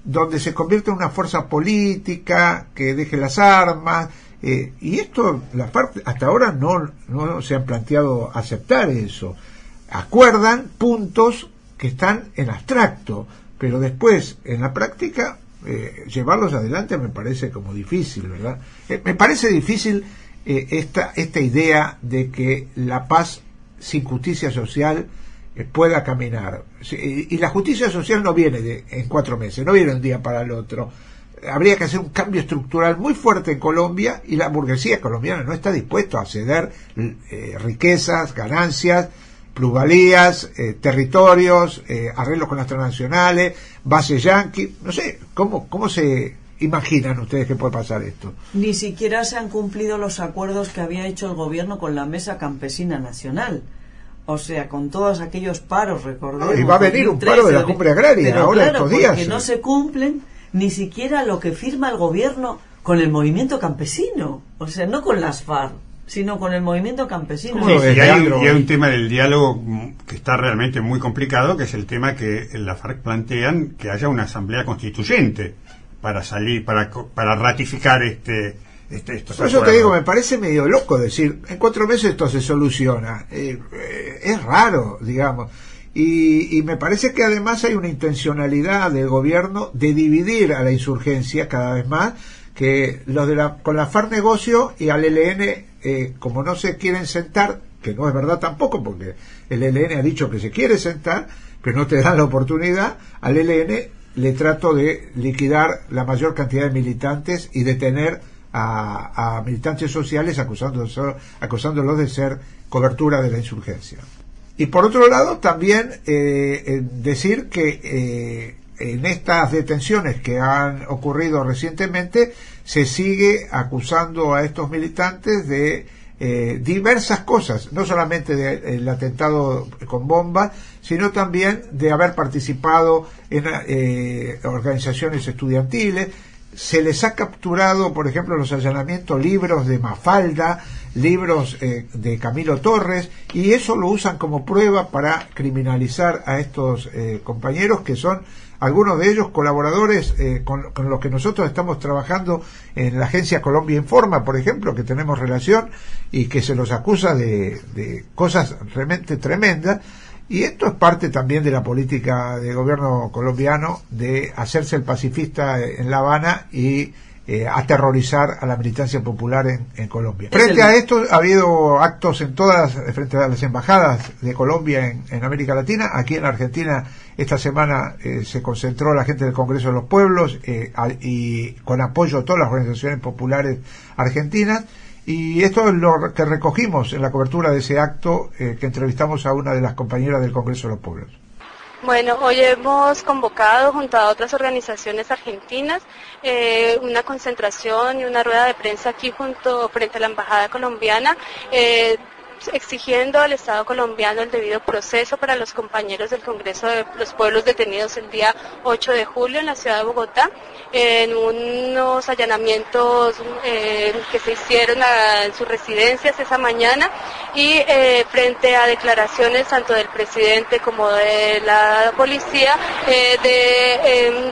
F: donde se convierte en una fuerza política que deje las armas, eh, y esto la FARC hasta ahora no, no se han planteado aceptar eso. Acuerdan puntos que están en abstracto, pero después en la práctica eh, llevarlos adelante me parece como difícil, ¿verdad? Eh, me parece difícil eh, esta esta idea de que la paz sin justicia social eh, pueda caminar. Y, y la justicia social no viene de, en cuatro meses, no viene de un día para el otro. Habría que hacer un cambio estructural muy fuerte en Colombia, y la burguesía colombiana no está dispuesta a ceder eh, riquezas, ganancias, plusvalías, eh, territorios, eh, arreglos con las transnacionales, bases yanqui. No sé, ¿cómo, cómo se imaginan ustedes que puede pasar esto?
H: Ni siquiera se han cumplido los acuerdos que había hecho el gobierno con la Mesa Campesina Nacional. O sea, con todos aquellos paros, recordemos.
F: Y va a venir un paro de la cumbre agraria
H: pero
F: ahora
H: claro,
F: estos días.
H: Porque no se cumplen ni siquiera lo que firma el gobierno con el movimiento campesino. O sea, no con las FARC, sino con el movimiento campesino.
G: Sí, y, hay, y hay un tema del diálogo que está realmente muy complicado, que es el tema que la FARC plantean, que haya una asamblea constituyente para salir, para, para ratificar este... Este,
F: Por eso te digo, me parece medio loco decir, en cuatro meses esto se soluciona. Eh, eh, es raro, digamos. Y, y me parece que además hay una intencionalidad del gobierno de dividir a la insurgencia cada vez más, que los de la, con la FARC negocio, y al E L N, eh, como no se quieren sentar, que no es verdad tampoco, porque el E L N ha dicho que se quiere sentar, pero no te dan la oportunidad, al E L N le trato de liquidar la mayor cantidad de militantes y detener A, a militantes sociales acusándolos, acusándolos de ser cobertura de la insurgencia. Y por otro lado también eh, eh, decir que eh, en estas detenciones que han ocurrido recientemente se sigue acusando a estos militantes de eh, diversas cosas, no solamente del atentado con bomba, sino también de haber participado en eh, organizaciones estudiantiles. Se les ha capturado, por ejemplo, los allanamientos, libros de Mafalda, libros eh, de Camilo Torres, y eso lo usan como prueba para criminalizar a estos eh, compañeros, que son algunos de ellos colaboradores eh, con, con los que nosotros estamos trabajando en la agencia Colombia Informa, por ejemplo, que tenemos relación, y que se los acusa de, de cosas realmente tremendas. Y esto es parte también de la política del gobierno colombiano de hacerse el pacifista en La Habana y eh, aterrorizar a la militancia popular en, en Colombia. Frente a esto ha habido actos en todas, frente a las embajadas de Colombia en, en América Latina. Aquí en Argentina esta semana eh, se concentró la gente del Congreso de los Pueblos eh, a, y con apoyo de todas las organizaciones populares argentinas. Y esto es lo que recogimos en la cobertura de ese acto, eh, que entrevistamos a una de las compañeras del Congreso de los Pueblos.
O: Bueno, hoy hemos convocado junto a otras organizaciones argentinas eh, una concentración y una rueda de prensa aquí junto frente a la Embajada colombiana, eh, exigiendo al Estado colombiano el debido proceso para los compañeros del Congreso de los Pueblos detenidos el día ocho de julio en la ciudad de Bogotá, en unos allanamientos eh, que se hicieron a, en sus residencias esa mañana, y eh, frente a declaraciones tanto del presidente como de la policía eh, de eh,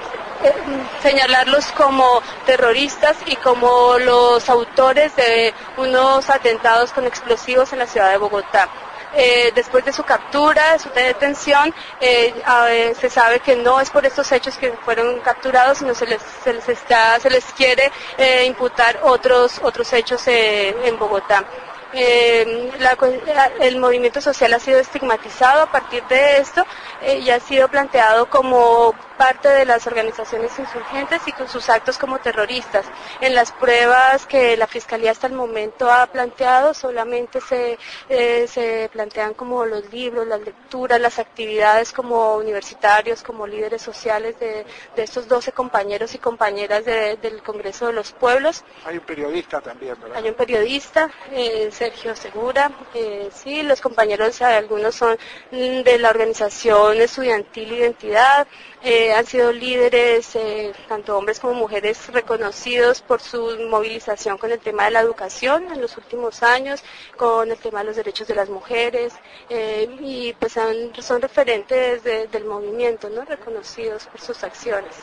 O: señalarlos como terroristas y como los autores de unos atentados con explosivos en la ciudad de Bogotá. Eh, después de su captura, de su detención, eh, eh, se sabe que no es por estos hechos que fueron capturados, sino se les, se les, está, se les quiere eh, imputar otros, otros hechos eh, en Bogotá. Eh, la, el movimiento social ha sido estigmatizado a partir de esto eh, y ha sido planteado como parte de las organizaciones insurgentes y con sus actos como terroristas. En las pruebas que la Fiscalía hasta el momento ha planteado, solamente se, eh, se plantean como los libros, las lecturas, las actividades como universitarios, como líderes sociales de, de estos doce compañeros y compañeras de, del Congreso de los Pueblos.
B: Hay un periodista también, ¿verdad?
O: Hay un periodista, eh, Sergio Segura, eh, sí, los compañeros, algunos son de la organización estudiantil Identidad, eh, han sido líderes, eh, tanto hombres como mujeres, reconocidos por su movilización con el tema de la educación en los últimos años, con el tema de los derechos de las mujeres, eh, y pues son, son referentes de, del movimiento, ¿no?, reconocidos por sus acciones.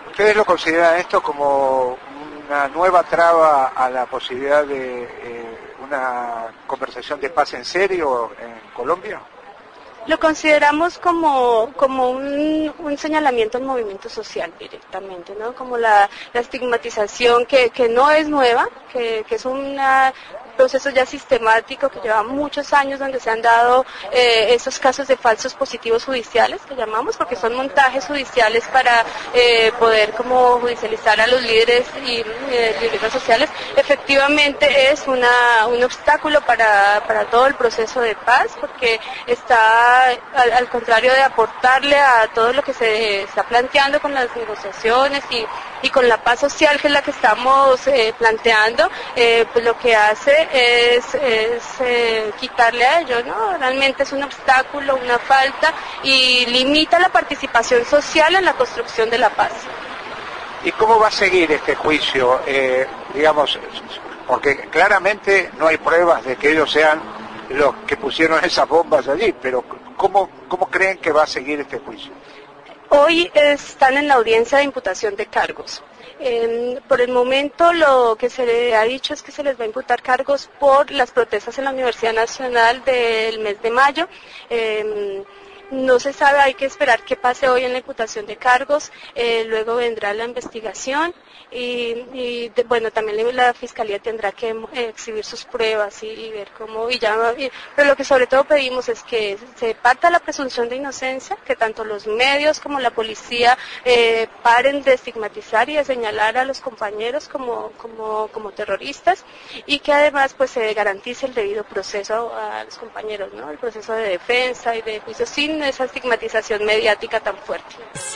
F: ¿Ustedes lo consideran esto como una nueva traba a la posibilidad de eh, una conversación de paz en serio en Colombia?
O: Lo consideramos como, como un, un señalamiento al movimiento social directamente, ¿no? Como la, la estigmatización que, que no es nueva, que, que es una, un proceso ya sistemático que lleva muchos años, donde se han dado eh, esos casos de falsos positivos judiciales, que llamamos, porque son montajes judiciales para eh, poder como judicializar a los líderes y eh, líderes sociales. Efectivamente es una, un obstáculo para, para todo el proceso de paz, porque está Al, al contrario de aportarle a todo lo que se está planteando con las negociaciones y, y con la paz social, que es la que estamos eh, planteando, eh, pues lo que hace es, es eh, quitarle a ello, ¿no? Realmente es un obstáculo, una falta, y limita la participación social en la construcción de la paz.
F: ¿Y cómo va a seguir este juicio? Eh, digamos, porque claramente no hay pruebas de que ellos sean los que pusieron esas bombas allí, pero ¿cómo, cómo creen que va a seguir este juicio?
O: Hoy están en la audiencia de imputación de cargos. Eh, por el momento lo que se le ha dicho es que se les va a imputar cargos por las protestas en la Universidad Nacional del mes de mayo. Eh, No se sabe, hay que esperar que pase hoy en la imputación de cargos, eh, luego vendrá la investigación y, y de, bueno, también la Fiscalía tendrá que eh, exhibir sus pruebas y, y ver cómo, y ya, y, pero lo que sobre todo pedimos es que se parta la presunción de inocencia, que tanto los medios como la policía eh, paren de estigmatizar y de señalar a los compañeros como, como, como terroristas, y que además pues se garantice el debido proceso a los compañeros, ¿no? El proceso de defensa y de juicio sin esa estigmatización mediática tan fuerte.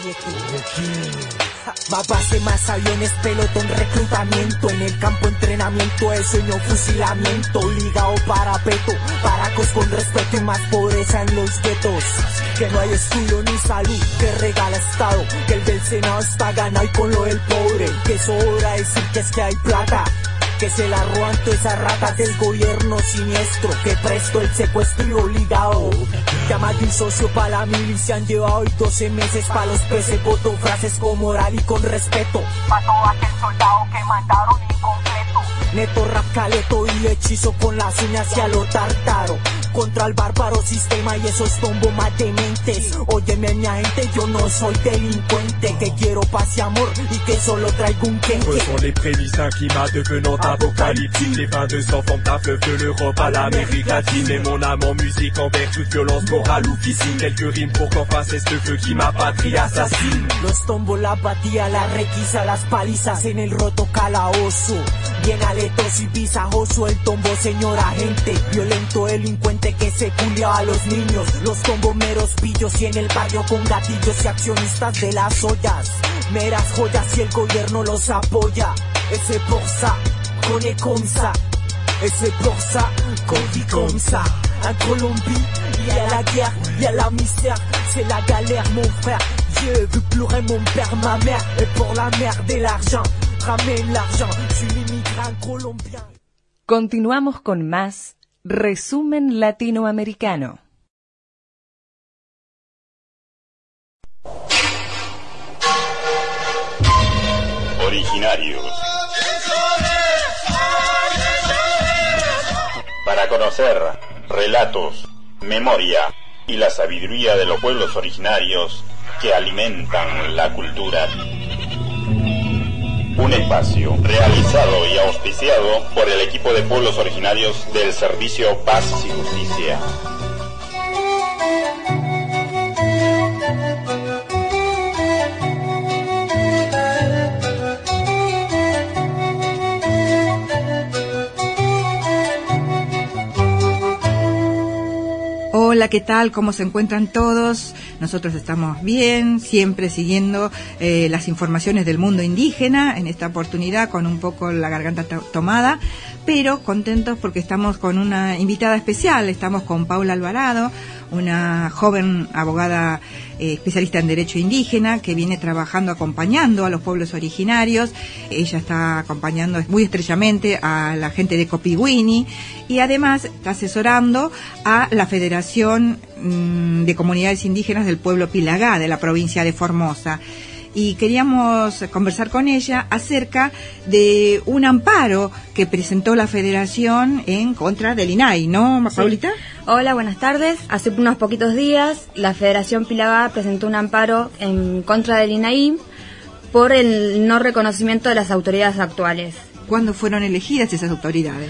P: Más base, más aviones, pelotón, reclutamiento. En el campo entrenamiento, el sueño, fusilamiento. Ligado parapeto, paracos con respeto y más pobreza en los guetos. Que no hay estudio ni salud, que regala Estado. Que el del Senado está ganado y con lo del pobre. Que sobra decir que es que hay plata, que se la roban todas esas ratas del gobierno siniestro, que presto el secuestro y obligado. Llama de un socio pa' la milicia, han llevado hoy doce meses pa' los peces, voto frases con moral y con respeto. Pa' todo aquel soldado que mandaron incompleto. Neto, rap, caleto y hechizo con las uñas y a lo tártaro. Contra el bárbaro sistema y esos tombos más dementes. Óyeme mi gente, yo no soy delincuente, que quiero paz y amor y que solo traigo un quenque.
Q: Ce sont les prémices d'un climat devenant apocalyptique. Les vingt-deux cents forment d'un fleuve de l'Europe à l'Amérique latine. Et mon âme en musique envers toute violence morale ou physique. Quelques rimes pour qu'enfin cesse le feu qui ma patrie assassine.
P: Los tombos, la apatía, la requisa, las palizas en el roto calabozo. Bien aletos y pisajoso el tombo, señor agente. Violento delincuente que se culia a los niños. Los tombos meros pillos y en el barrio con gatillos y accionistas de las ollas. Meras joyas y el gobierno los apoya. Et c'est pour ça qu'on est comme ça. Et c'est pour ça qu'on vit comme ça. En Colombie, il y a la guerre, il y a la misère. C'est la galère mon frère. Dieu veut pleurer mon père, ma mère. Et pour la merde et l'argent, ramène l'argent. Je suis l'immigrant colombien.
K: Continuamos con más Resumen Latinoamericano.
R: Originarios. Para conocer relatos, memoria y la sabiduría de los pueblos originarios que alimentan la cultura. Un espacio realizado y auspiciado por el equipo de pueblos originarios del Servicio Paz y Justicia.
S: Hola, ¿qué tal? ¿Cómo se encuentran todos? Nosotros estamos bien, siempre siguiendo eh, las informaciones del mundo indígena, en esta oportunidad con un poco la garganta to- tomada, pero contentos porque estamos con una invitada especial. Estamos con Paula Alvarado, una joven abogada eh, especialista en derecho indígena que viene trabajando, acompañando a los pueblos originarios. Ella está acompañando muy estrechamente a la gente de Copigüini y además está asesorando a la Federación mmm, de Comunidades Indígenas del Pueblo Pilagá de la provincia de Formosa. y queríamos conversar con ella acerca de un amparo que presentó la Federación en contra del I N A I, ¿no, Paulita?
T: Sí. Hola, buenas tardes. Hace unos poquitos días la Federación Pilagá presentó un amparo en contra del I N A I por el no reconocimiento de las autoridades actuales.
S: ¿Cuándo fueron elegidas esas autoridades?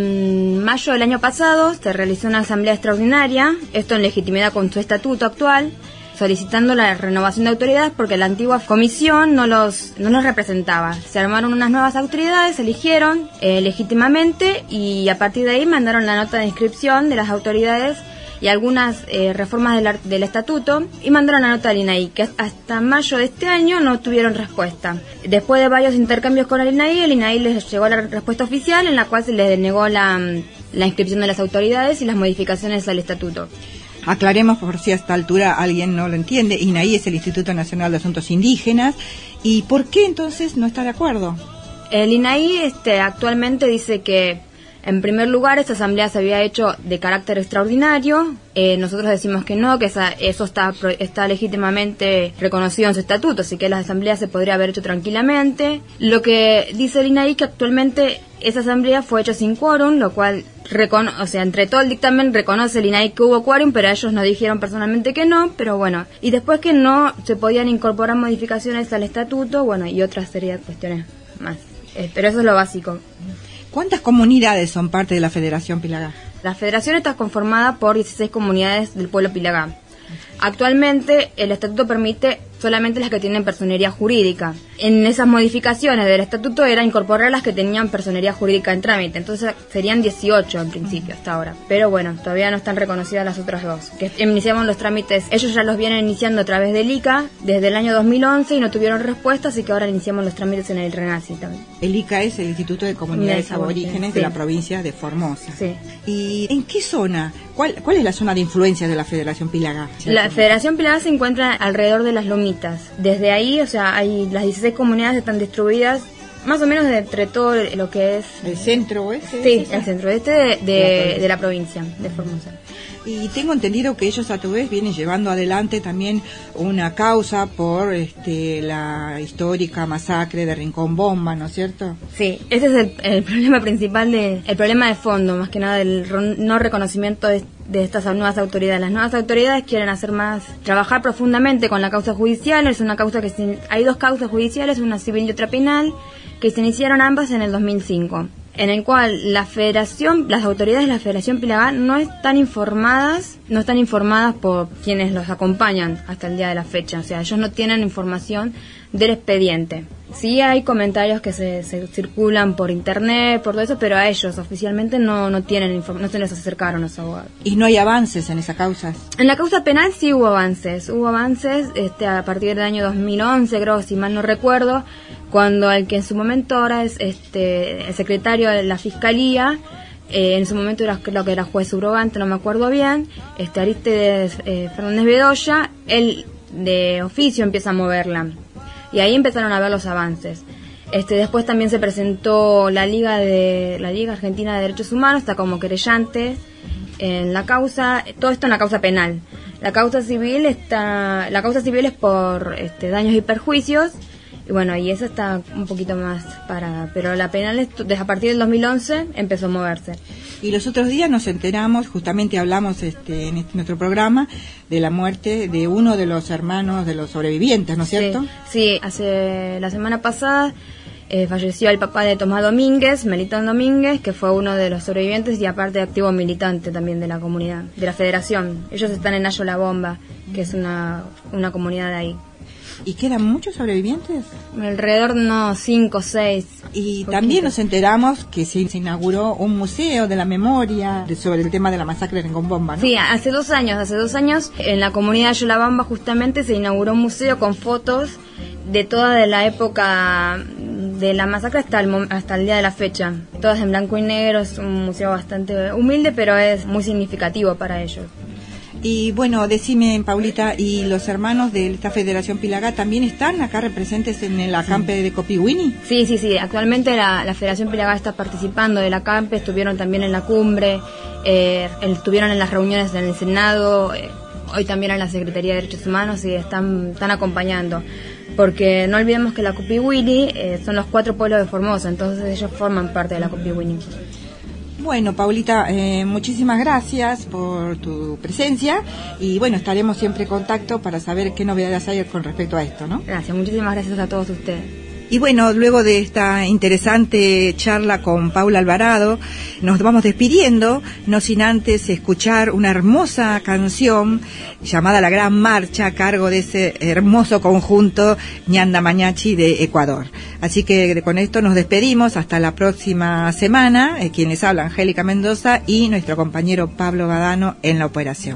T: En mayo del año pasado se realizó una asamblea extraordinaria, esto en legitimidad con su estatuto actual, solicitando la renovación de autoridades porque la antigua comisión no los no los representaba. Se armaron unas nuevas autoridades, se eligieron eh, legítimamente y a partir de ahí mandaron la nota de inscripción de las autoridades y algunas eh, reformas del, del estatuto y mandaron la nota al I N A I, que hasta mayo de este año no tuvieron respuesta. Después de varios intercambios con el I N A I, el I N A I les llegó la respuesta oficial en la cual se les denegó la, la inscripción de las autoridades y las modificaciones al estatuto.
S: Aclaremos por si a esta altura alguien no lo entiende, I N A I es el Instituto Nacional de Asuntos Indígenas. ¿Y por qué entonces no está de acuerdo?
T: El I N A I este, actualmente dice que en primer lugar, esta asamblea se había hecho de carácter extraordinario. Eh, nosotros decimos que no, que esa, eso está, está legítimamente reconocido en su estatuto, así que la asamblea se podría haber hecho tranquilamente. Lo que dice el I N A I que actualmente esa asamblea fue hecha sin quórum, lo cual, recono o sea, entre todo el dictamen reconoce el I N A I que hubo quórum, pero ellos nos dijeron personalmente que no, pero bueno. Y después que no se podían incorporar modificaciones al estatuto, bueno, y otras serie de cuestiones más. Eh, pero eso es lo básico.
S: ¿Cuántas comunidades son parte de la Federación Pilagá?
T: La federación está conformada por dieciséis comunidades del pueblo Pilagá. Actualmente el estatuto permite solamente las que tienen personería jurídica. En esas modificaciones del estatuto era incorporar las que tenían personería jurídica en trámite, entonces serían dieciocho en principio hasta ahora. Pero bueno, todavía no están reconocidas las otras dos, que iniciamos los trámites, ellos ya los vienen iniciando a través del I C A desde el año dos mil once y no tuvieron respuesta, así que ahora iniciamos los trámites en el RENACI también.
S: El I C A es el Instituto de Comunidades de Aborígenes sí. de la provincia de Formosa.
T: Sí.
S: ¿Y en qué zona? ¿Cuál, cuál es la zona de influencia de la Federación Pilagá?
T: La Federación Pilagá se encuentra alrededor de las lomitas. Desde ahí, o sea, hay las dieciséis comunidades están distribuidas más o menos de entre todo lo que es...
S: ¿El centro oeste?
T: Sí, el centro oeste de, de, de la provincia de Formosa.
S: Y tengo entendido que ellos a tu vez vienen llevando adelante también una causa por este, la histórica masacre de Rincón Bomba, ¿no es cierto?
T: Sí, ese es el, el problema principal, de, el problema de fondo, más que nada del no reconocimiento de, de estas nuevas autoridades. Las nuevas autoridades quieren hacer más, trabajar profundamente con la causa judicial. Es una causa que se, hay dos causas judiciales, una civil y otra penal, que se iniciaron ambas en el dos mil cinco. En el cual la federación, las autoridades de la Federación Pilagá no están informadas, no están informadas por quienes los acompañan hasta el día de la fecha, o sea, ellos no tienen información del expediente. Sí hay comentarios que se, se circulan por internet, por todo eso, pero a ellos oficialmente no, no tienen no se les acercaron los abogados.
S: ¿Y no hay avances en esa causa?
T: En la causa penal sí hubo avances, hubo avances este, a partir del año dos mil once, creo, si mal no recuerdo, cuando el que en su momento ahora es este el secretario de la Fiscalía, eh, en su momento era creo que era juez subrogante, no me acuerdo bien, este Aristides eh, Fernández Bedoya, él de oficio empieza a moverla. Y ahí empezaron a ver los avances. Este, después también se presentó la Liga de la Liga Argentina de Derechos Humanos, está como querellante en la causa, todo esto en la causa penal. La causa civil está, la causa civil es por este, daños y perjuicios, y bueno, y esa está un poquito más parada, pero la penal es, desde a partir del dos mil once empezó a moverse.
S: Y los otros días nos enteramos, justamente hablamos este, en este, nuestro programa, de la muerte de uno de los hermanos de los sobrevivientes, ¿no es cierto?
T: Sí, sí, hace la semana pasada eh, falleció el papá de Tomás Domínguez, Melitón Domínguez, que fue uno de los sobrevivientes y aparte activo militante también de la comunidad, de la federación. Ellos están en Ayo La Bomba, que es una, una comunidad de ahí.
S: ¿Y quedan muchos sobrevivientes?
T: Alrededor de unos cinco o seis.
S: Y poquito. También nos enteramos que se, se inauguró un museo de la memoria de, sobre el tema de la masacre de Rincón Bomba, ¿no?
T: Sí, hace dos años, hace dos años en la comunidad de Yolabamba justamente se inauguró un museo con fotos de toda de la época de la masacre hasta el, hasta el día de la fecha. Todas en blanco y negro, es un museo bastante humilde, pero es muy significativo para ellos.
S: Y bueno, decime, Paulita, ¿y los hermanos de esta Federación Pilagá también están acá representes en el acampe sí. de Copihuini?
T: Sí, sí, sí. Actualmente la, la Federación Pilagá está participando del acampe, estuvieron también en la cumbre, eh, estuvieron en las reuniones en el Senado, eh, hoy también en la Secretaría de Derechos Humanos y están, están acompañando. porque no olvidemos que la Copiwini eh, son los cuatro pueblos de Formosa, entonces ellos forman parte de la Copiwini.
S: Bueno, Paulita, eh, muchísimas gracias por tu presencia y bueno, estaremos siempre en contacto para saber qué novedades hay con respecto a esto, ¿no?
T: Gracias, muchísimas gracias a todos ustedes.
S: Y bueno, luego de esta interesante charla con Paula Alvarado, nos vamos despidiendo, no sin antes escuchar una hermosa canción llamada La Gran Marcha, a cargo de ese hermoso conjunto Ñanda Mañachi de Ecuador. Así que con esto nos despedimos, hasta la próxima semana, eh, quien les habla, Angélica Mendoza, y nuestro compañero Pablo Badano en la operación.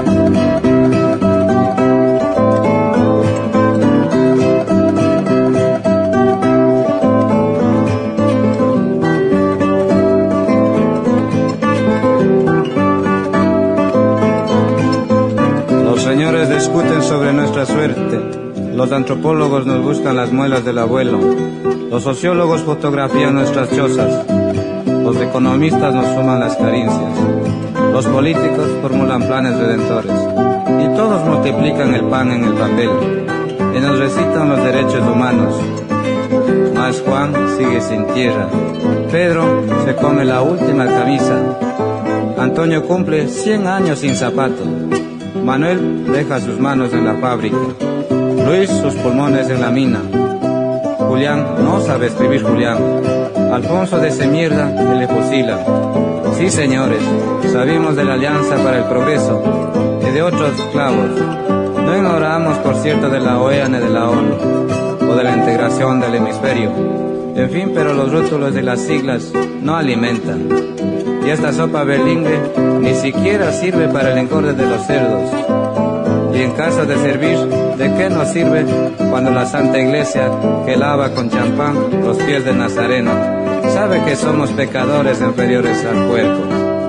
U: Los señores discuten sobre nuestra suerte, los antropólogos nos buscan las muelas del abuelo, los sociólogos fotografían nuestras chozas, los economistas nos suman las carencias, los políticos formulan planes redentores, y todos multiplican el pan en el papel, y nos recitan los derechos humanos. Mas Juan sigue sin tierra, Pedro se come la última camisa, Antonio cumple cien años sin zapato, Manuel deja sus manos en la fábrica, Luis sus pulmones en la mina, Julián no sabe escribir Julián, Alfonso de ese mierda que le fusilan. Sí, señores, sabemos de la Alianza para el Progreso y de otros clavos. No ignoramos, por cierto, de la O E A ni de la ONU o de la integración del hemisferio. En fin, pero los rótulos de las siglas no alimentan. Y esta sopa bilingüe ni siquiera sirve para el engorde de los cerdos. Y en caso de servir, ¿de qué nos sirve cuando la Santa Iglesia, que lava con champán los pies de Nazareno, sabe que somos pecadores inferiores al puerco?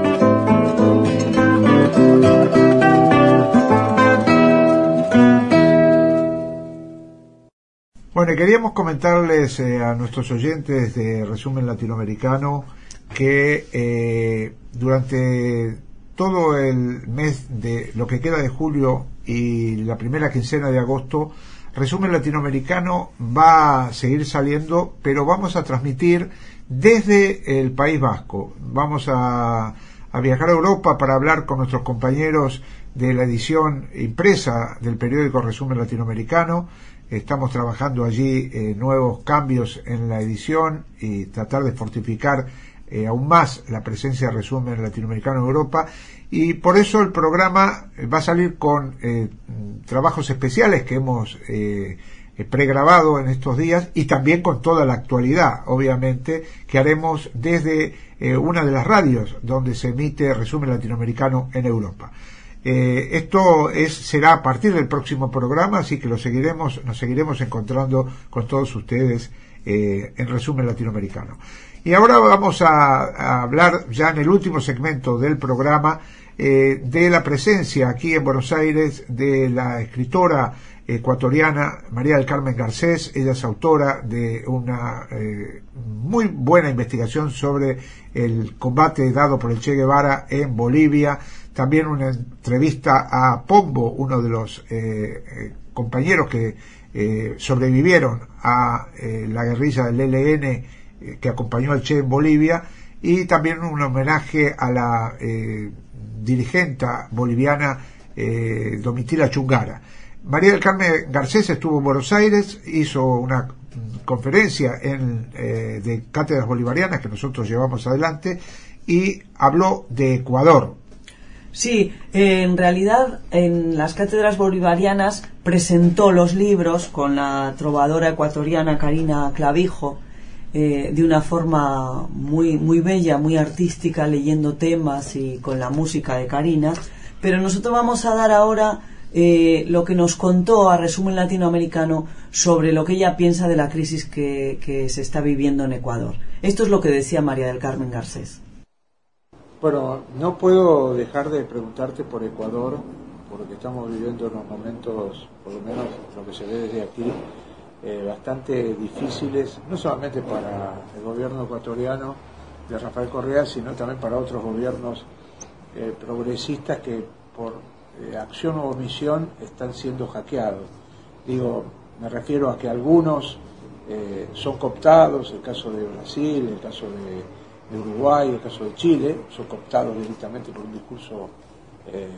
F: Bueno, queríamos comentarles eh, a nuestros oyentes de Resumen Latinoamericano que eh, durante todo el mes de lo que queda de julio y la primera quincena de agosto, Resumen Latinoamericano va a seguir saliendo, pero vamos a transmitir desde el País Vasco. Vamos a, a viajar a Europa para hablar con nuestros compañeros de la edición impresa del periódico Resumen Latinoamericano. Estamos trabajando allí eh, nuevos cambios en la edición y tratar de fortificar eh, aún más la presencia de Resumen Latinoamericano en Europa, y por eso el programa va a salir con eh, trabajos especiales que hemos eh, pregrabado en estos días, y también con toda la actualidad, obviamente, que haremos desde eh, una de las radios donde se emite Resumen Latinoamericano en Europa. Eh, esto es, será a partir del próximo programa, así que lo seguiremos, nos seguiremos encontrando con todos ustedes eh, en Resumen Latinoamericano. Y ahora vamos a, a hablar ya en el último segmento del programa eh, de la presencia aquí en Buenos Aires de la escritora ecuatoriana María del Carmen Garcés. Ella es autora de una eh, muy buena investigación sobre el combate dado por el Che Guevara en Bolivia. También una entrevista a Pombo, uno de los eh, eh, compañeros que eh, sobrevivieron a eh, la guerrilla del E L N eh, que acompañó al Che en Bolivia, y también un homenaje a la eh, dirigente boliviana eh, Domitila Chungara. María del Carmen Garcés estuvo en Buenos Aires, hizo una conferencia en, eh, de cátedras bolivarianas que nosotros llevamos adelante, y habló de Ecuador.
H: Sí, eh, en realidad en las cátedras bolivarianas presentó los libros con la trovadora ecuatoriana Karina Clavijo eh, de una forma muy, muy bella, muy artística, leyendo temas y con la música de Karina. Pero nosotros vamos a dar ahora eh, lo que nos contó a Resumen Latinoamericano sobre lo que ella piensa de la crisis que, que se está viviendo en Ecuador. Esto es lo que decía María del Carmen Garcés.
F: Bueno, no puedo dejar de preguntarte por Ecuador, porque estamos viviendo unos momentos, por lo menos lo que se ve desde aquí, eh, bastante difíciles, no solamente para el gobierno ecuatoriano de Rafael Correa, sino también para otros gobiernos eh, progresistas que por eh, acción o omisión están siendo hackeados. Digo, Me refiero a que algunos eh, son cooptados, el caso de Brasil, el caso de, de Uruguay, el caso de Chile, son cooptados directamente por un discurso eh,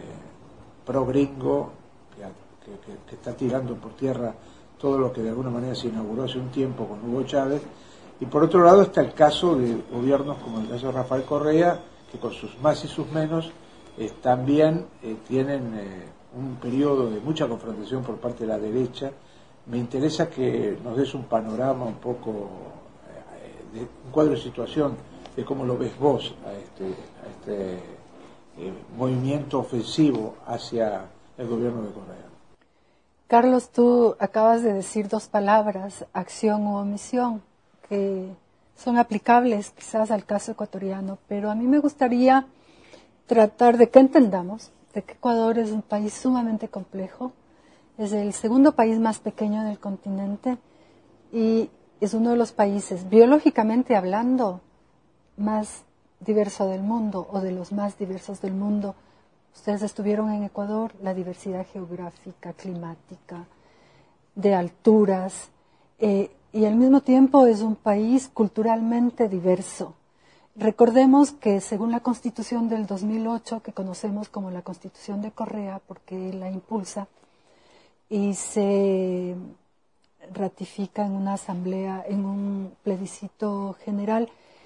F: pro-gringo que, que, que, que está tirando por tierra todo lo que de alguna manera se inauguró hace un tiempo con Hugo Chávez. Y por otro lado está el caso de gobiernos como el caso de Rafael Correa, que con sus más y sus menos eh, también eh, tienen eh, un periodo de mucha confrontación por parte de la derecha. Me interesa que nos des un panorama un poco, eh, de, un cuadro de situación de cómo lo ves vos a este, a este eh, movimiento ofensivo hacia el gobierno de Correa.
C: Carlos, tú acabas de decir dos palabras, acción u omisión, que son aplicables quizás al caso ecuatoriano, pero a mí me gustaría tratar de que entendamos de que Ecuador es un país sumamente complejo, es el segundo país más pequeño del continente y es uno de los países, biológicamente hablando, más diverso del mundo o de los más diversos del mundo. Ustedes estuvieron en Ecuador, la diversidad geográfica, climática, de alturas, eh, y al mismo tiempo es un país culturalmente diverso. Recordemos que según la Constitución del dos mil ocho, que conocemos como la Constitución de Correa, porque él la impulsa, y se ratifica en una asamblea, en un plebiscito general,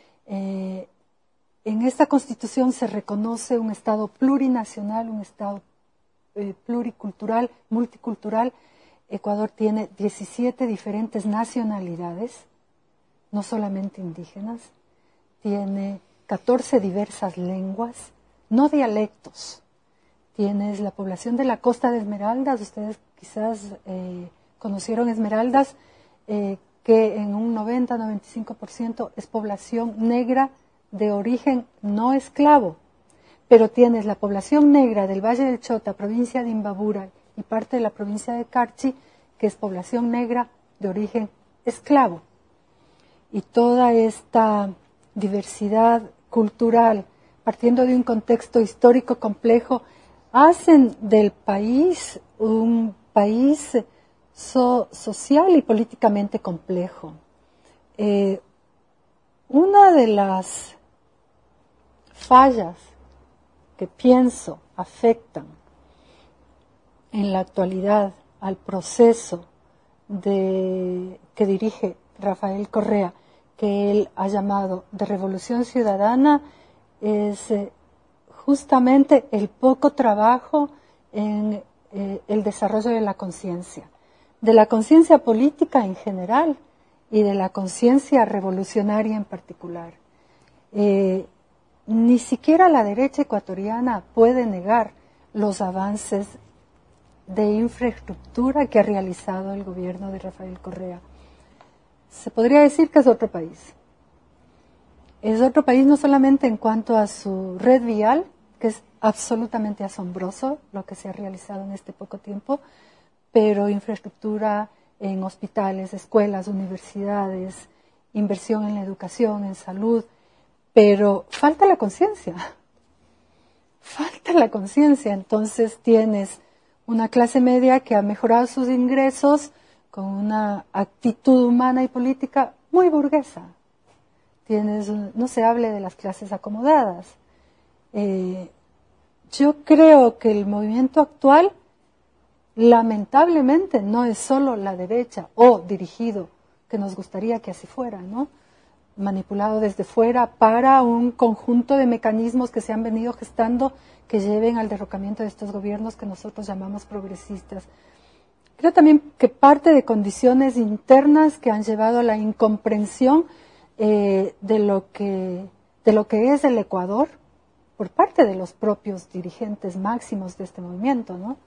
C: eh, en esta Constitución se reconoce un Estado plurinacional, un Estado eh, pluricultural, multicultural. Ecuador tiene diecisiete diferentes nacionalidades, no solamente indígenas, tiene catorce diversas lenguas, no dialectos. Tienes la población de la Costa de Esmeraldas, ustedes quizás eh, conocieron Esmeraldas, eh, que en un noventa a noventa y cinco por ciento es población negra de origen no esclavo, pero tienes la población negra del Valle del Chota, provincia de Imbabura y parte de la provincia de Carchi, que es población negra de origen esclavo. Y toda esta diversidad cultural, partiendo de un contexto histórico complejo, hacen del país un país so- social y políticamente complejo. Eh, una de las fallas que pienso afectan en la actualidad al proceso de, que dirige Rafael Correa, que él ha llamado de revolución ciudadana, es eh, justamente el poco trabajo en eh, el desarrollo de la conciencia, de la conciencia política en general y de la conciencia revolucionaria en particular. Eh, Ni siquiera la derecha ecuatoriana puede negar los avances de infraestructura que ha realizado el gobierno de Rafael Correa. Se podría decir que es otro país. Es otro país no solamente en cuanto a su red vial, que es absolutamente asombroso lo que se ha realizado en este poco tiempo, pero infraestructura en hospitales, escuelas, universidades, inversión en la educación, en salud. Pero falta la conciencia, falta la conciencia. Entonces tienes una clase media que ha mejorado sus ingresos con una actitud humana y política muy burguesa. Tienes, no se hable de las clases acomodadas. Eh, yo creo que el movimiento actual, lamentablemente, no es solo la derecha o dirigido, que nos gustaría que así fuera, ¿no?, manipulado desde fuera para un conjunto de mecanismos que se han venido gestando que lleven al derrocamiento de estos gobiernos que nosotros llamamos progresistas. Creo también que parte de condiciones internas que han llevado a la incomprensión eh, de lo que de lo que es el Ecuador por parte de los propios dirigentes máximos de este movimiento, ¿no?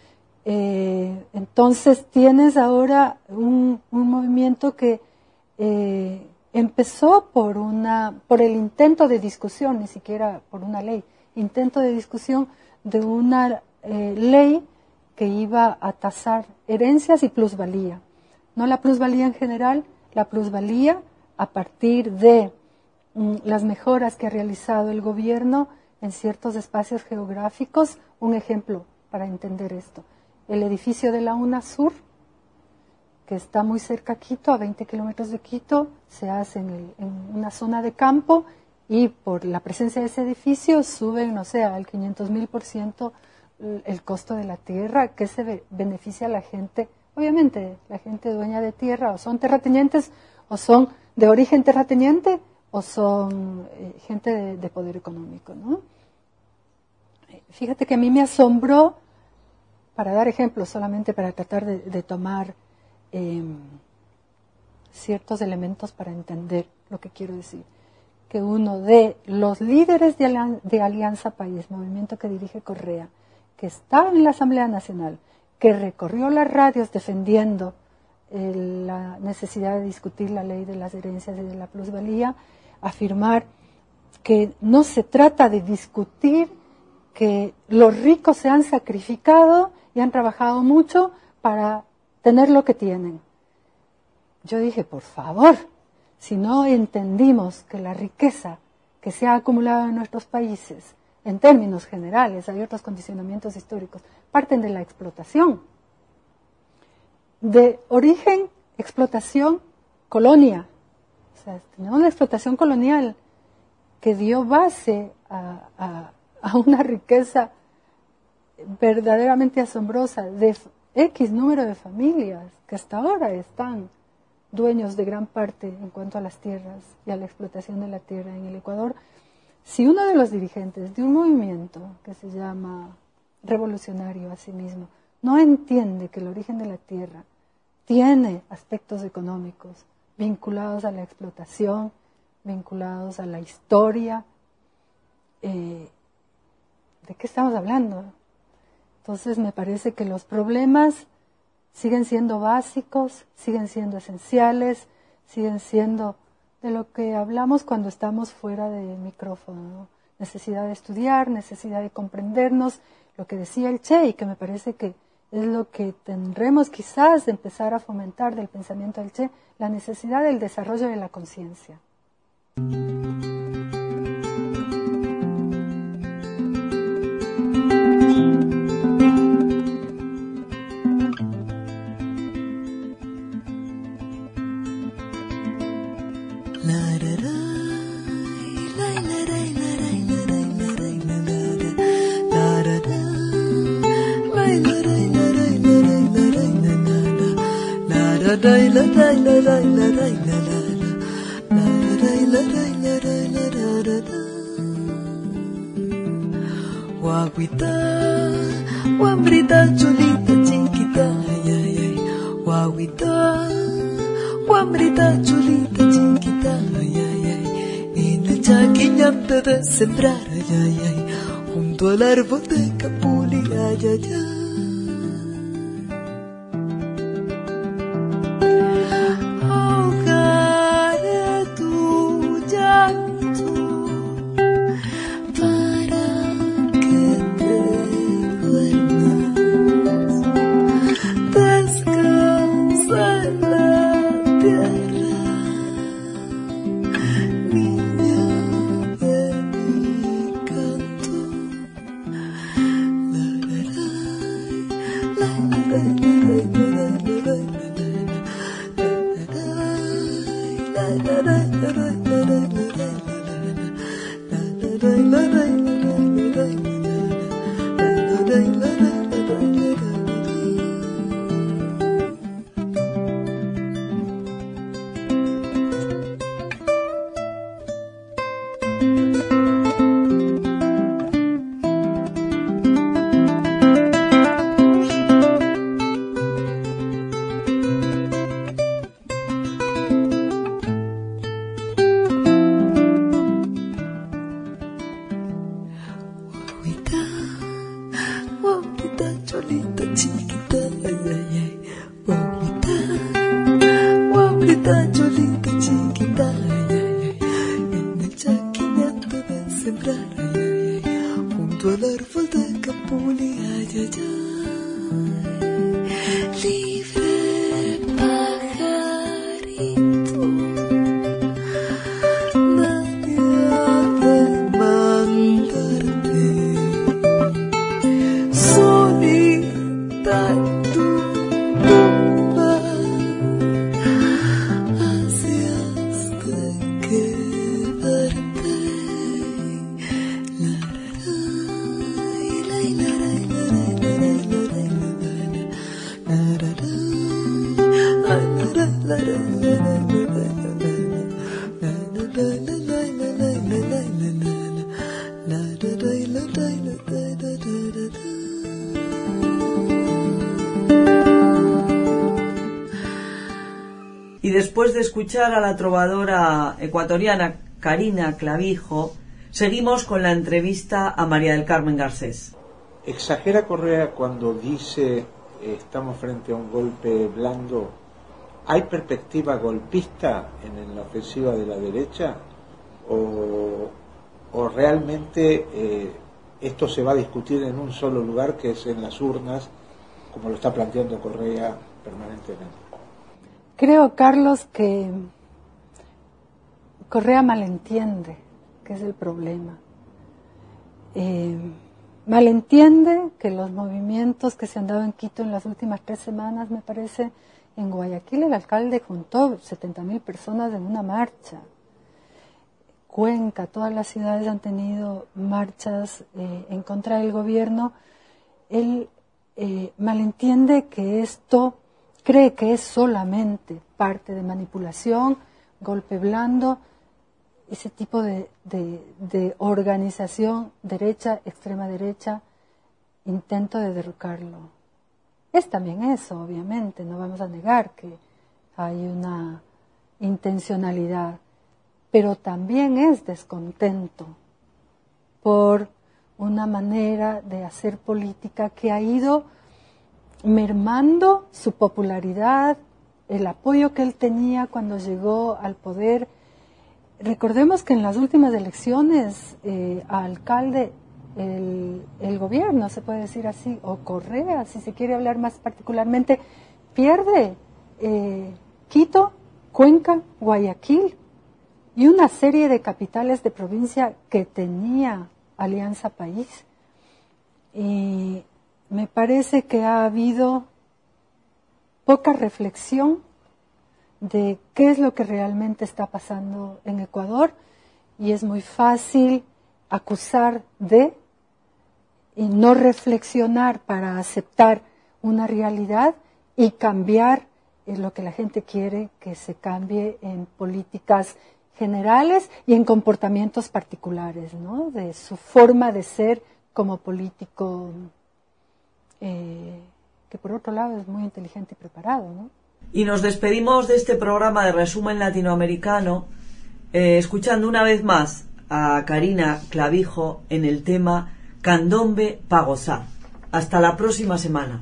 C: Eh, entonces tienes ahora un, un movimiento que eh, empezó por una por el intento de discusión, ni siquiera por una ley, intento de discusión de una eh, ley que iba a tasar herencias y plusvalía. No la plusvalía en general, la plusvalía a partir de mm, las mejoras que ha realizado el gobierno en ciertos espacios geográficos. Un ejemplo para entender esto: el edificio de la UNASUR, que está muy cerca a Quito, a veinte kilómetros de Quito, se hace en, el, en una zona de campo y por la presencia de ese edificio suben, no sé, al quinientos mil por ciento el costo de la tierra, que se be- beneficia a la gente, obviamente la gente dueña de tierra, o son terratenientes, o son de origen terrateniente, o son eh, gente de, de poder económico, ¿no? Fíjate que a mí me asombró, para dar ejemplos, solamente para tratar de, de tomar eh, ciertos elementos para entender lo que quiero decir, que uno de los líderes de, Alian- de Alianza País, movimiento que dirige Correa, que estaba en la Asamblea Nacional, que recorrió las radios defendiendo eh, la necesidad de discutir la ley de las herencias y de la plusvalía, afirmar que no se trata de discutir que los ricos se han sacrificado y han trabajado mucho para tener lo que tienen. Yo dije, por favor, si no entendimos que la riqueza que se ha acumulado en nuestros países, en términos generales, hay otros condicionamientos históricos, parten de la explotación. De origen, explotación, colonia. O sea, tenemos la explotación colonial que dio base a, a, a una riqueza verdaderamente asombrosa de X número de familias que hasta ahora están dueños de gran parte en cuanto a las tierras y a la explotación de la tierra en el Ecuador. Si uno de los dirigentes de un movimiento que se llama revolucionario a sí mismo no entiende que el origen de la tierra tiene aspectos económicos vinculados a la explotación, vinculados a la historia, eh, ¿de qué estamos hablando? Entonces me parece que los problemas siguen siendo básicos, siguen siendo esenciales, siguen siendo de lo que hablamos cuando estamos fuera de micrófono, ¿no? Necesidad de estudiar, necesidad de comprendernos, lo que decía el Che, y que me parece que es lo que tendremos quizás de empezar a fomentar del pensamiento del Che, la necesidad del desarrollo de la conciencia.
D: Guaguita, guambrita chulita chiquita, ay, ay, ay. Guaguita, guambrita chulita chiquita, ay, ay, ay. En el chaquiñante de sembrar, ay, ay, ay. Junto al árbol de capuli, ay, ay, ay.
H: después de escuchar a la trovadora ecuatoriana Karina Clavijo, seguimos con la entrevista a María del Carmen Garcés.
F: ¿Exagera Correa cuando dice eh, estamos frente a un golpe blando? ¿Hay perspectiva golpista en la ofensiva de la derecha? ¿O, o realmente eh, esto se va a discutir en un solo lugar, que es en las urnas, como lo está planteando Correa permanentemente?
C: Creo, Carlos, que Correa malentiende, que es el problema. Eh, malentiende que los movimientos que se han dado en Quito en las últimas tres semanas, me parece, en Guayaquil el alcalde juntó setenta mil personas en una marcha. Cuenca, todas las ciudades han tenido marchas eh, en contra del gobierno. Él eh, malentiende que esto, cree que es solamente parte de manipulación, golpe blando, ese tipo de, de, de organización derecha, extrema derecha, intento de derrocarlo. Es también eso, obviamente, no vamos a negar que hay una intencionalidad, pero también es descontento por una manera de hacer política que ha ido mermando su popularidad, el apoyo que él tenía cuando llegó al poder. Recordemos que en las últimas elecciones, eh, a alcalde, el, el gobierno, se puede decir así, o Correa, si se quiere hablar más particularmente, pierde eh, Quito, Cuenca, Guayaquil y una serie de capitales de provincia que tenía Alianza País. Y me parece que ha habido poca reflexión de qué es lo que realmente está pasando en Ecuador, y es muy fácil acusar de y no reflexionar para aceptar una realidad y cambiar en lo que la gente quiere que se cambie en políticas generales y en comportamientos particulares, ¿no? De su forma de ser como político, eh, que por otro lado es muy inteligente y preparado, ¿no?
H: Y nos despedimos de este programa de resumen latinoamericano eh, escuchando una vez más a Karina Clavijo en el tema Candombe pa' gozar. Hasta la próxima semana.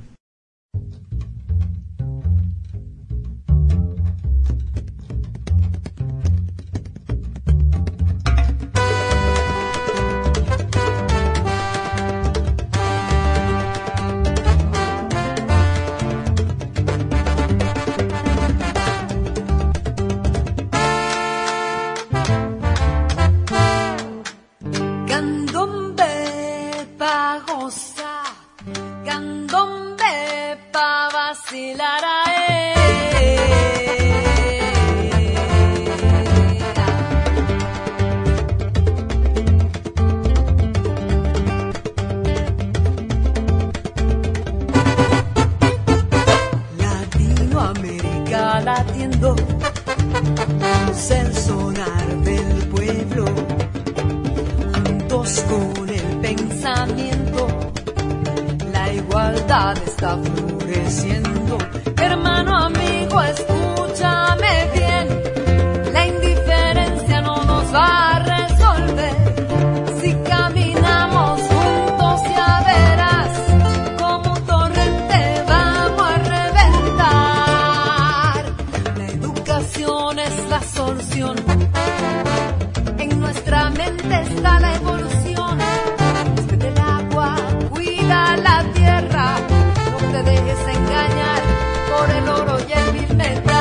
D: Está floreciendo, hermano, amigo, escúchame bien. La indiferencia no nos va a resolver. Si caminamos juntos ya verás como un torrente vamos a reventar. La educación es la solución. En nuestra mente está la evolución. Respeta el agua, cuida la tierra. No te dejes engañar por el oro y el vil metal.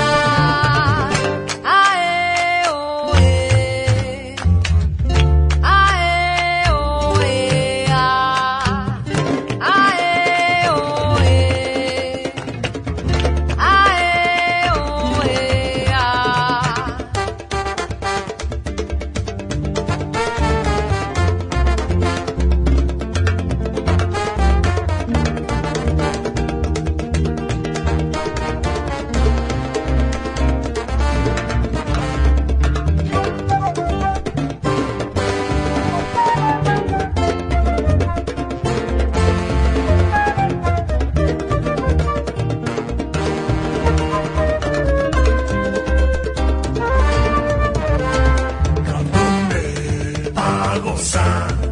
E: a gozar.